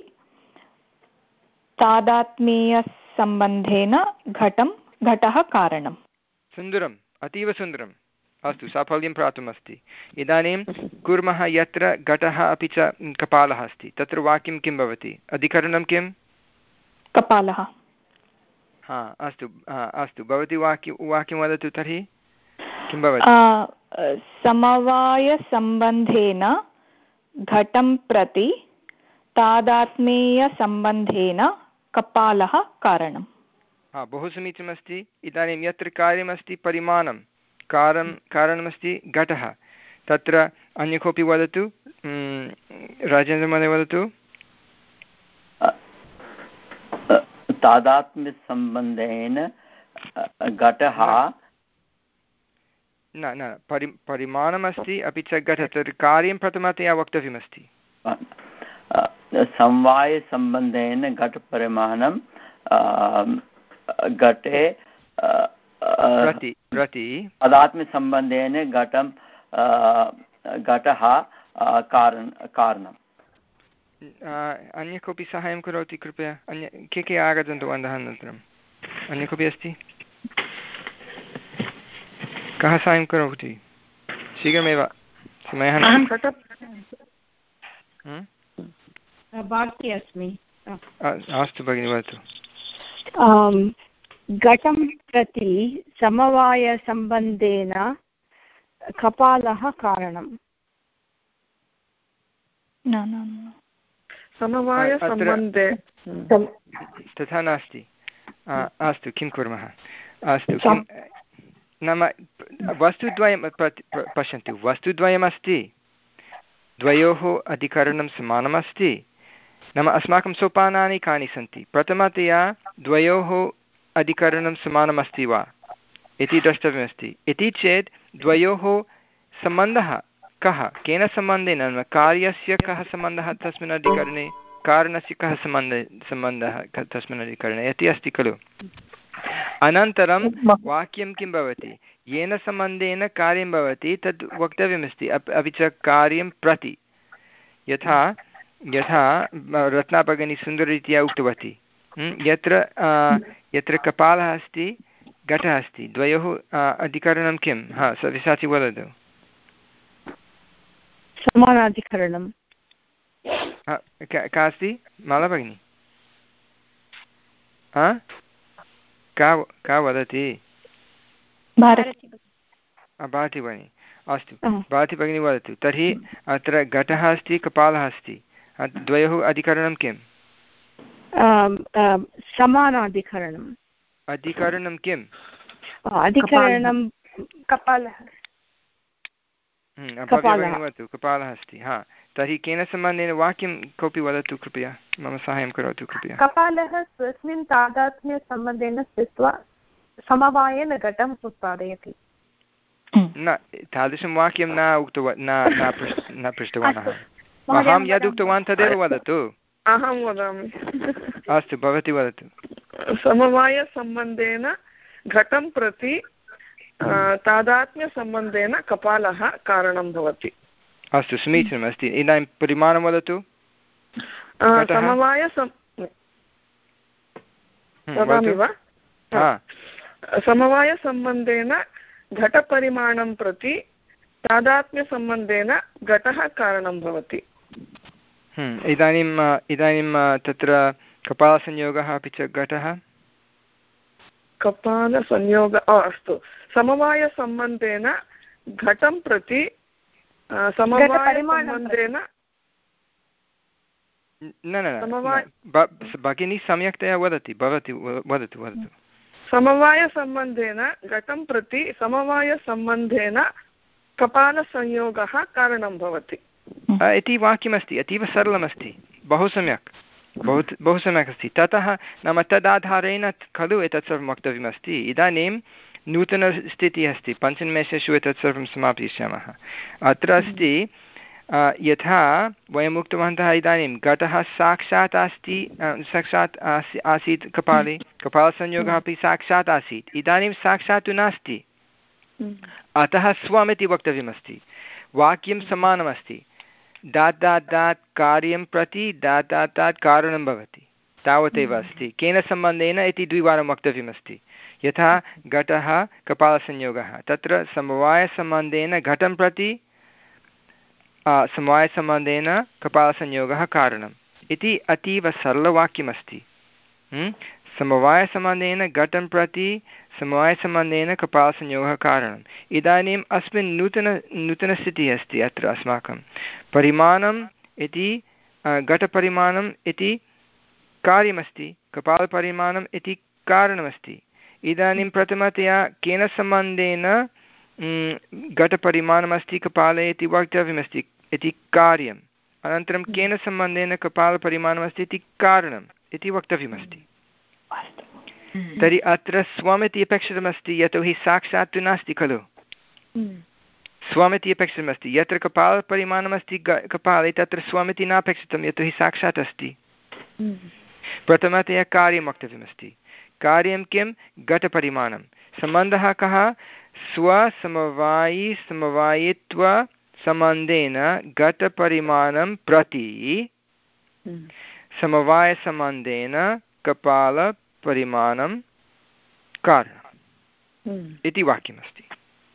तादात्म्यसम्बन्धेन घटं घटः कारणं सुन्दरम् अतीव सुन्दरम् अस्तु साफल्यं प्राप्तमस्ति इदानीं कुर्मः यत्र घटः अपि च कपालः अस्ति तत्र वाक्यं किं भवति अधिकरणं किं कपालः हा अस्तु अस्तु भवती वाक्य वाक्यं वदतु तर्हि किं भवति समवायसम्बन्धेन घटं प्रति तादात्म्यसम्बन्धेन कपालः कारणं हा बहु समीचीनमस्ति इदानीं यत्र कार्यमस्ति परिमाणं कारणं कारणमस्ति घटः तत्र अन्य कोऽपि वदतु राजेन्द्रमहोदय वदतु तादात्म्यसम्बन्धेन घटः न न परि परिमाणमस्ति अपि च घटः तत्र कार्यं प्रथमतया वक्तव्यमस्ति समवायसम्बन्धेन घटपरिमाणं घटे प्रति प्रति तादात्म्यसम्बन्धेन घटं घटः कारणं कारणम् अन्य कोऽपि साहाय्यं करोति कृपया अन्य के के आगतवन्तः अनन्तरम् अन्य कोऽपि अस्ति कः साहाय्यं करोति शीघ्रमेव समयः वाक्ये अस्मि अस्तु भगिनि वदतु घटं प्रति समवायसम्बन्धेन कपालः कारणम् समवायसम्बन्धे तथा नास्ति अस्तु किं कुर्मः अस्तु किं नाम वस्तुद्वयं पश्यन्तु वस्तुद्वयमस्ति द्वयोः अधिकरणं समानमस्ति नाम अस्माकं सोपानानि कानि सन्ति प्रथमतया द्वयोः अधिकरणं समानमस्ति वा इति द्रष्टव्यमस्ति इति चेत् द्वयोः सम्बन्धः कः केन सम्बन्धेन नाम कार्यस्य कः सम्बन्धः तस्मिन् अधिकरणे कारणस्य कः सम्बन्धः सम्बन्धः तस्मिन् अधिकरणे इति अस्ति खलु अनन्तरं वाक्यं किं भवति येन सम्बन्धेन कार्यं भवति तद् वक्तव्यमस्ति अपि च कार्यं प्रति यथा यथा रत्नाभगिनी सुन्दररीत्या उक्तवती यत्र यत्र कपालः अस्ति घटः अस्ति द्वयोः अधिकरणं किं हा सव्यसाचि वदतु समानाधिकरणं का अस्ति माला भगिनी हा का का वदति भारती भगिनी अस्तु भारती भगिनी वदतु तर्हि अत्र घटः अस्ति कपालः अस्ति द्वयोः अधिकरणं किम् समानाधिकरणम् अधिकरणं किम् अधिकरणं कपालः वदतु कपालः अस्ति हा तर्हि केन सम्बन्धेन वाक्यं कोऽपि वदतु कृपया मम साहाय्यं करोतु कृपया कपालः स्वस्मिन् तादात्म्यसम्बन्धेन स्थित्वा समवायेन घटम् उत्पादयति न तादृशं वाक्यं न उक्तवान् न न पृष्टवान् अहं यद् उक्तवान् तदेव वदतु अहं वदामि अस्तु भवती वदतु समवायसम्बन्धेन घटं प्रति तादात्म्यसम्बन्धेन कपालः कारणं भवति अस्तु समीचीनम् अस्ति इदानीं परिमाणं वदतु समवाय वदामि वा समवायसम्बन्धेन घटपरिमाणं प्रति तादात्म्यसम्बन्धेन घटः कारणं भवति इदानीम् इदानीं तत्र कपालसंयोगः अपि च घटः कपालसंयोग अस्तु समवायसम्बन्धेन घटं प्रति समवायसम्बन्धेन न न भगिनी सम्यक्तया वदति भवति वदतु वदतु समवायसम्बन्धेन घटं प्रति समवायसम्बन्धेन कपालसंयोगः कारणं भवति इति वाक्यमस्ति अतीव सरलमस्ति बहु सम्यक् बहु बहु सम्यक् अस्ति ततः नाम तदाधारेण खलु एतत् सर्वं वक्तव्यमस्ति इदानीं नूतनस्थितिः अस्ति पञ्चनिमेषेषु एतत् सर्वं समापयिष्यामः अत्र अस्ति यथा वयम् उक्तवन्तः इदानीं घटः साक्षात् अस्ति साक्षात् आसीत् कपाले कपालसंयोगः अपि साक्षात् आसीत् इदानीं साक्षात् तु नास्ति अतः स्वमिति वक्तव्यमस्ति वाक्यं समानमस्ति दात् दात् दात् कार्यं प्रति दात् दात् दात् कारणं भवति तावदेव अस्ति केन सम्बन्धेन इति द्विवारं वक्तव्यमस्ति यथा घटः कपालसंयोगः तत्र समवायसम्बन्धेन घटं प्रति समवायसम्बन्धेन कपालसंयोगः कारणम् इति अतीव सरलवाक्यमस्ति समवायसम्बन्धेन घटं प्रति समवायसम्बन्धेन कपालसंयोगः कारणम् इदानीम् अस्मिन् नूतन नूतनस्थितिः अस्ति अत्र अस्माकं परिमाणम् इति घटपरिमाणम् इति कार्यमस्ति कपालपरिमाणम् इति कारणमस्ति इदानीं प्रथमतया केन सम्बन्धेन घटपरिमाणमस्ति कपाले इति वक्तव्यमस्ति इति कार्यम् अनन्तरं केन सम्बन्धेन कपालपरिमाणमस्ति इति कारणम् इति वक्तव्यमस्ति तर्हि अत्र स्वमिति अपेक्षितमस्ति यतोहि साक्षात् तु नास्ति खलु स्वमिति अपेक्षितमस्ति यत्र कपालपरिमाणमस्ति कपाले तत्र स्वमिति नापेक्षितं यतोहि साक्षात् अस्ति प्रथमतया कार्यं वक्तव्यमस्ति कार्यं किं घटपरिमाणं सम्बन्धः कः स्वसमवायि समवायित्वसम्बन्धेन घटपरिमाणं प्रति समवायसम्बन्धेन कपालपरिमाणं कारणम् इति वाक्यमस्ति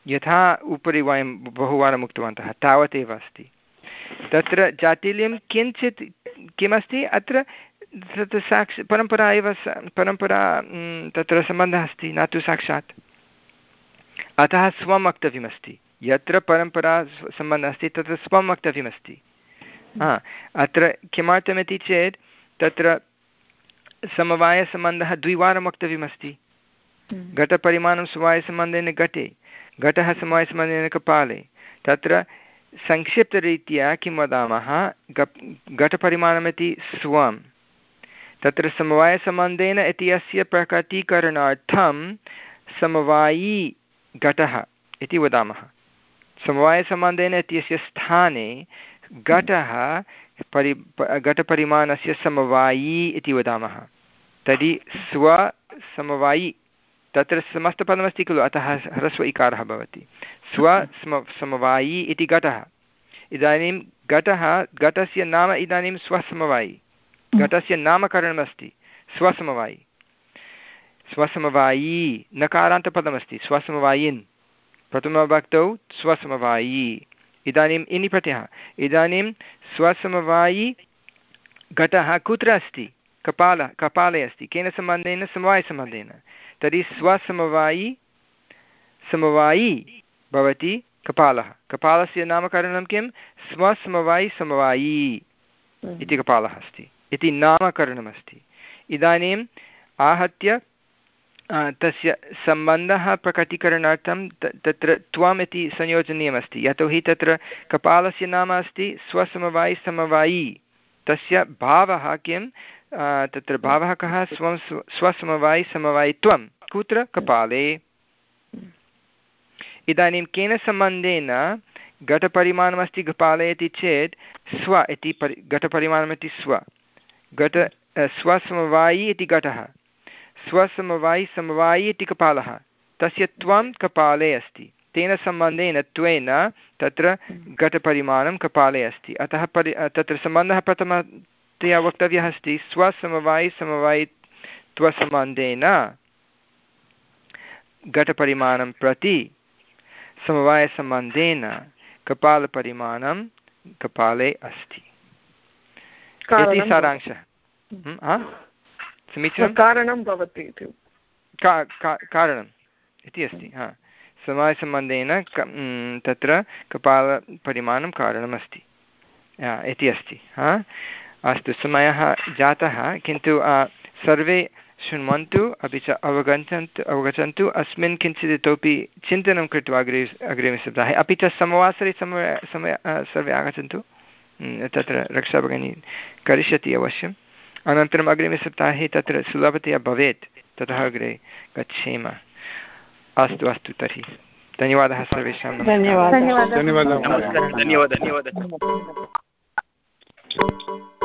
यथा उपरि वयं बहुवारम् उक्तवन्तः तावदेव अस्ति। तत्र जाटिल्यं किञ्चित् किमस्ति अत्र तत् साक्ष परम्परा एव परम्परा तत्र सम्बन्धः अस्ति न तु साक्षात्। अतः स्वं वक्तव्यमस्ति, यत्र परम्परा सम्बन्धः अस्ति तत्र स्वं वक्तव्यमस्ति। हा अत्र किमर्थमिति चेत् तत्र समवायसम्बन्धः द्विवारं वक्तव्यमस्ति। घटपरिमाणं समवायसम्बन्धेन घटे, घटः समवायसम्बन्धेन कपाले। तत्र संक्षिप्तरीत्या किं वदामः, घटपरिमाणमिति स्वं, तत्र समवायसम्बन्धेन इति अस्य प्रकटीकरणार्थं समवायी घटः इति वदामः। समवायसम्बन्धेन इत्यस्य स्थाने घटः परि घटपरिमाणस्य समवायी इति वदामः। तर्हि स्वसमवायी तत्र समस्तपदमस्ति खलु, अतः ह्रस्व इकारः भवति। स्वसम समवायी इति घटः। इदानीं घटः घटस्य नाम इदानीं स्वसमवायी, घटस्य नामकरणमस्ति स्वसमवायी। स्वसमवायी नकारान्तपदमस्ति, स्वसमवायिन् प्रथमविभक्तौ स्वसमवायी। इदानीम् इनि प्रत्ययः। इदानीं स्वसमवायी घटः कुत्र अस्ति? कपालः कपाले अस्ति। केन सम्बन्धेन? समवायसम्बन्धेन। तर्हि स्वसमवायी समवायी भवति कपालः। कपालस्य नामकरणं किं? स्वसमवायी समवायी इति कपालः अस्ति इति नामकरणमस्ति। इदानीम् आहत्य तस्य सम्बन्धः प्रकटीकरणार्थं तत्र त्वम् इति संयोजनीयमस्ति, यतोहि तत्र कपालस्य नाम अस्ति स्वसमवायी समवायी। तस्य भावः किं? तत्र भावः कः? स्वं स्वसमवायी समवायित्वं कुत्र? कपाले। इदानीं केन सम्बन्धेन घटपरिमाणमस्ति कपाले इति चेत् स्व इति परि घटपरिमाणमिति स्व घट स्वसमवायी इति घटः, स्वसमवायी समवायी इति कपालः, तस्य त्वं कपाले अस्ति। तेन सम्बन्धेन त्वेन तत्र घटपरिमाणं कपाले अस्ति। अतः परि तत्र सम्बन्धः प्रथमतया वक्तव्यः अस्ति स्वसमवायी समवायित्वसम्बन्धेन घटपरिमाणं प्रति समवायसम्बन्धेन कपालपरिमाणं कपाले अस्ति इति सारांशः। समीचीनं। कारणं भवति इति कारणम् इति अस्ति। हा समवायसम्बन्धेन तत्र कपालपरिमाणं कारणमस्ति इति अस्ति। हा अस्तु, समयः जातः, किन्तु सर्वे शृण्वन्तु, अपि च अवगच्छन्तु अवगच्छन्तु अस्मिन् किञ्चित् इतोपि चिन्तनं कृत्वा अग्रे अग्रिमसप्ताहे, अपि च समवासरे समय समय सर्वे आगच्छन्तु। तत्र रक्षा भगिनी करिष्यति अवश्यम्। अनन्तरम् अग्रिमसप्ताहे तत्र सुलभतया भवेत्, ततः अग्रे गच्छेम। अस्तु अस्तु, तर्हि धन्यवादः सर्वेषां। धन्यवादः धन्यवादः धन्यवादः।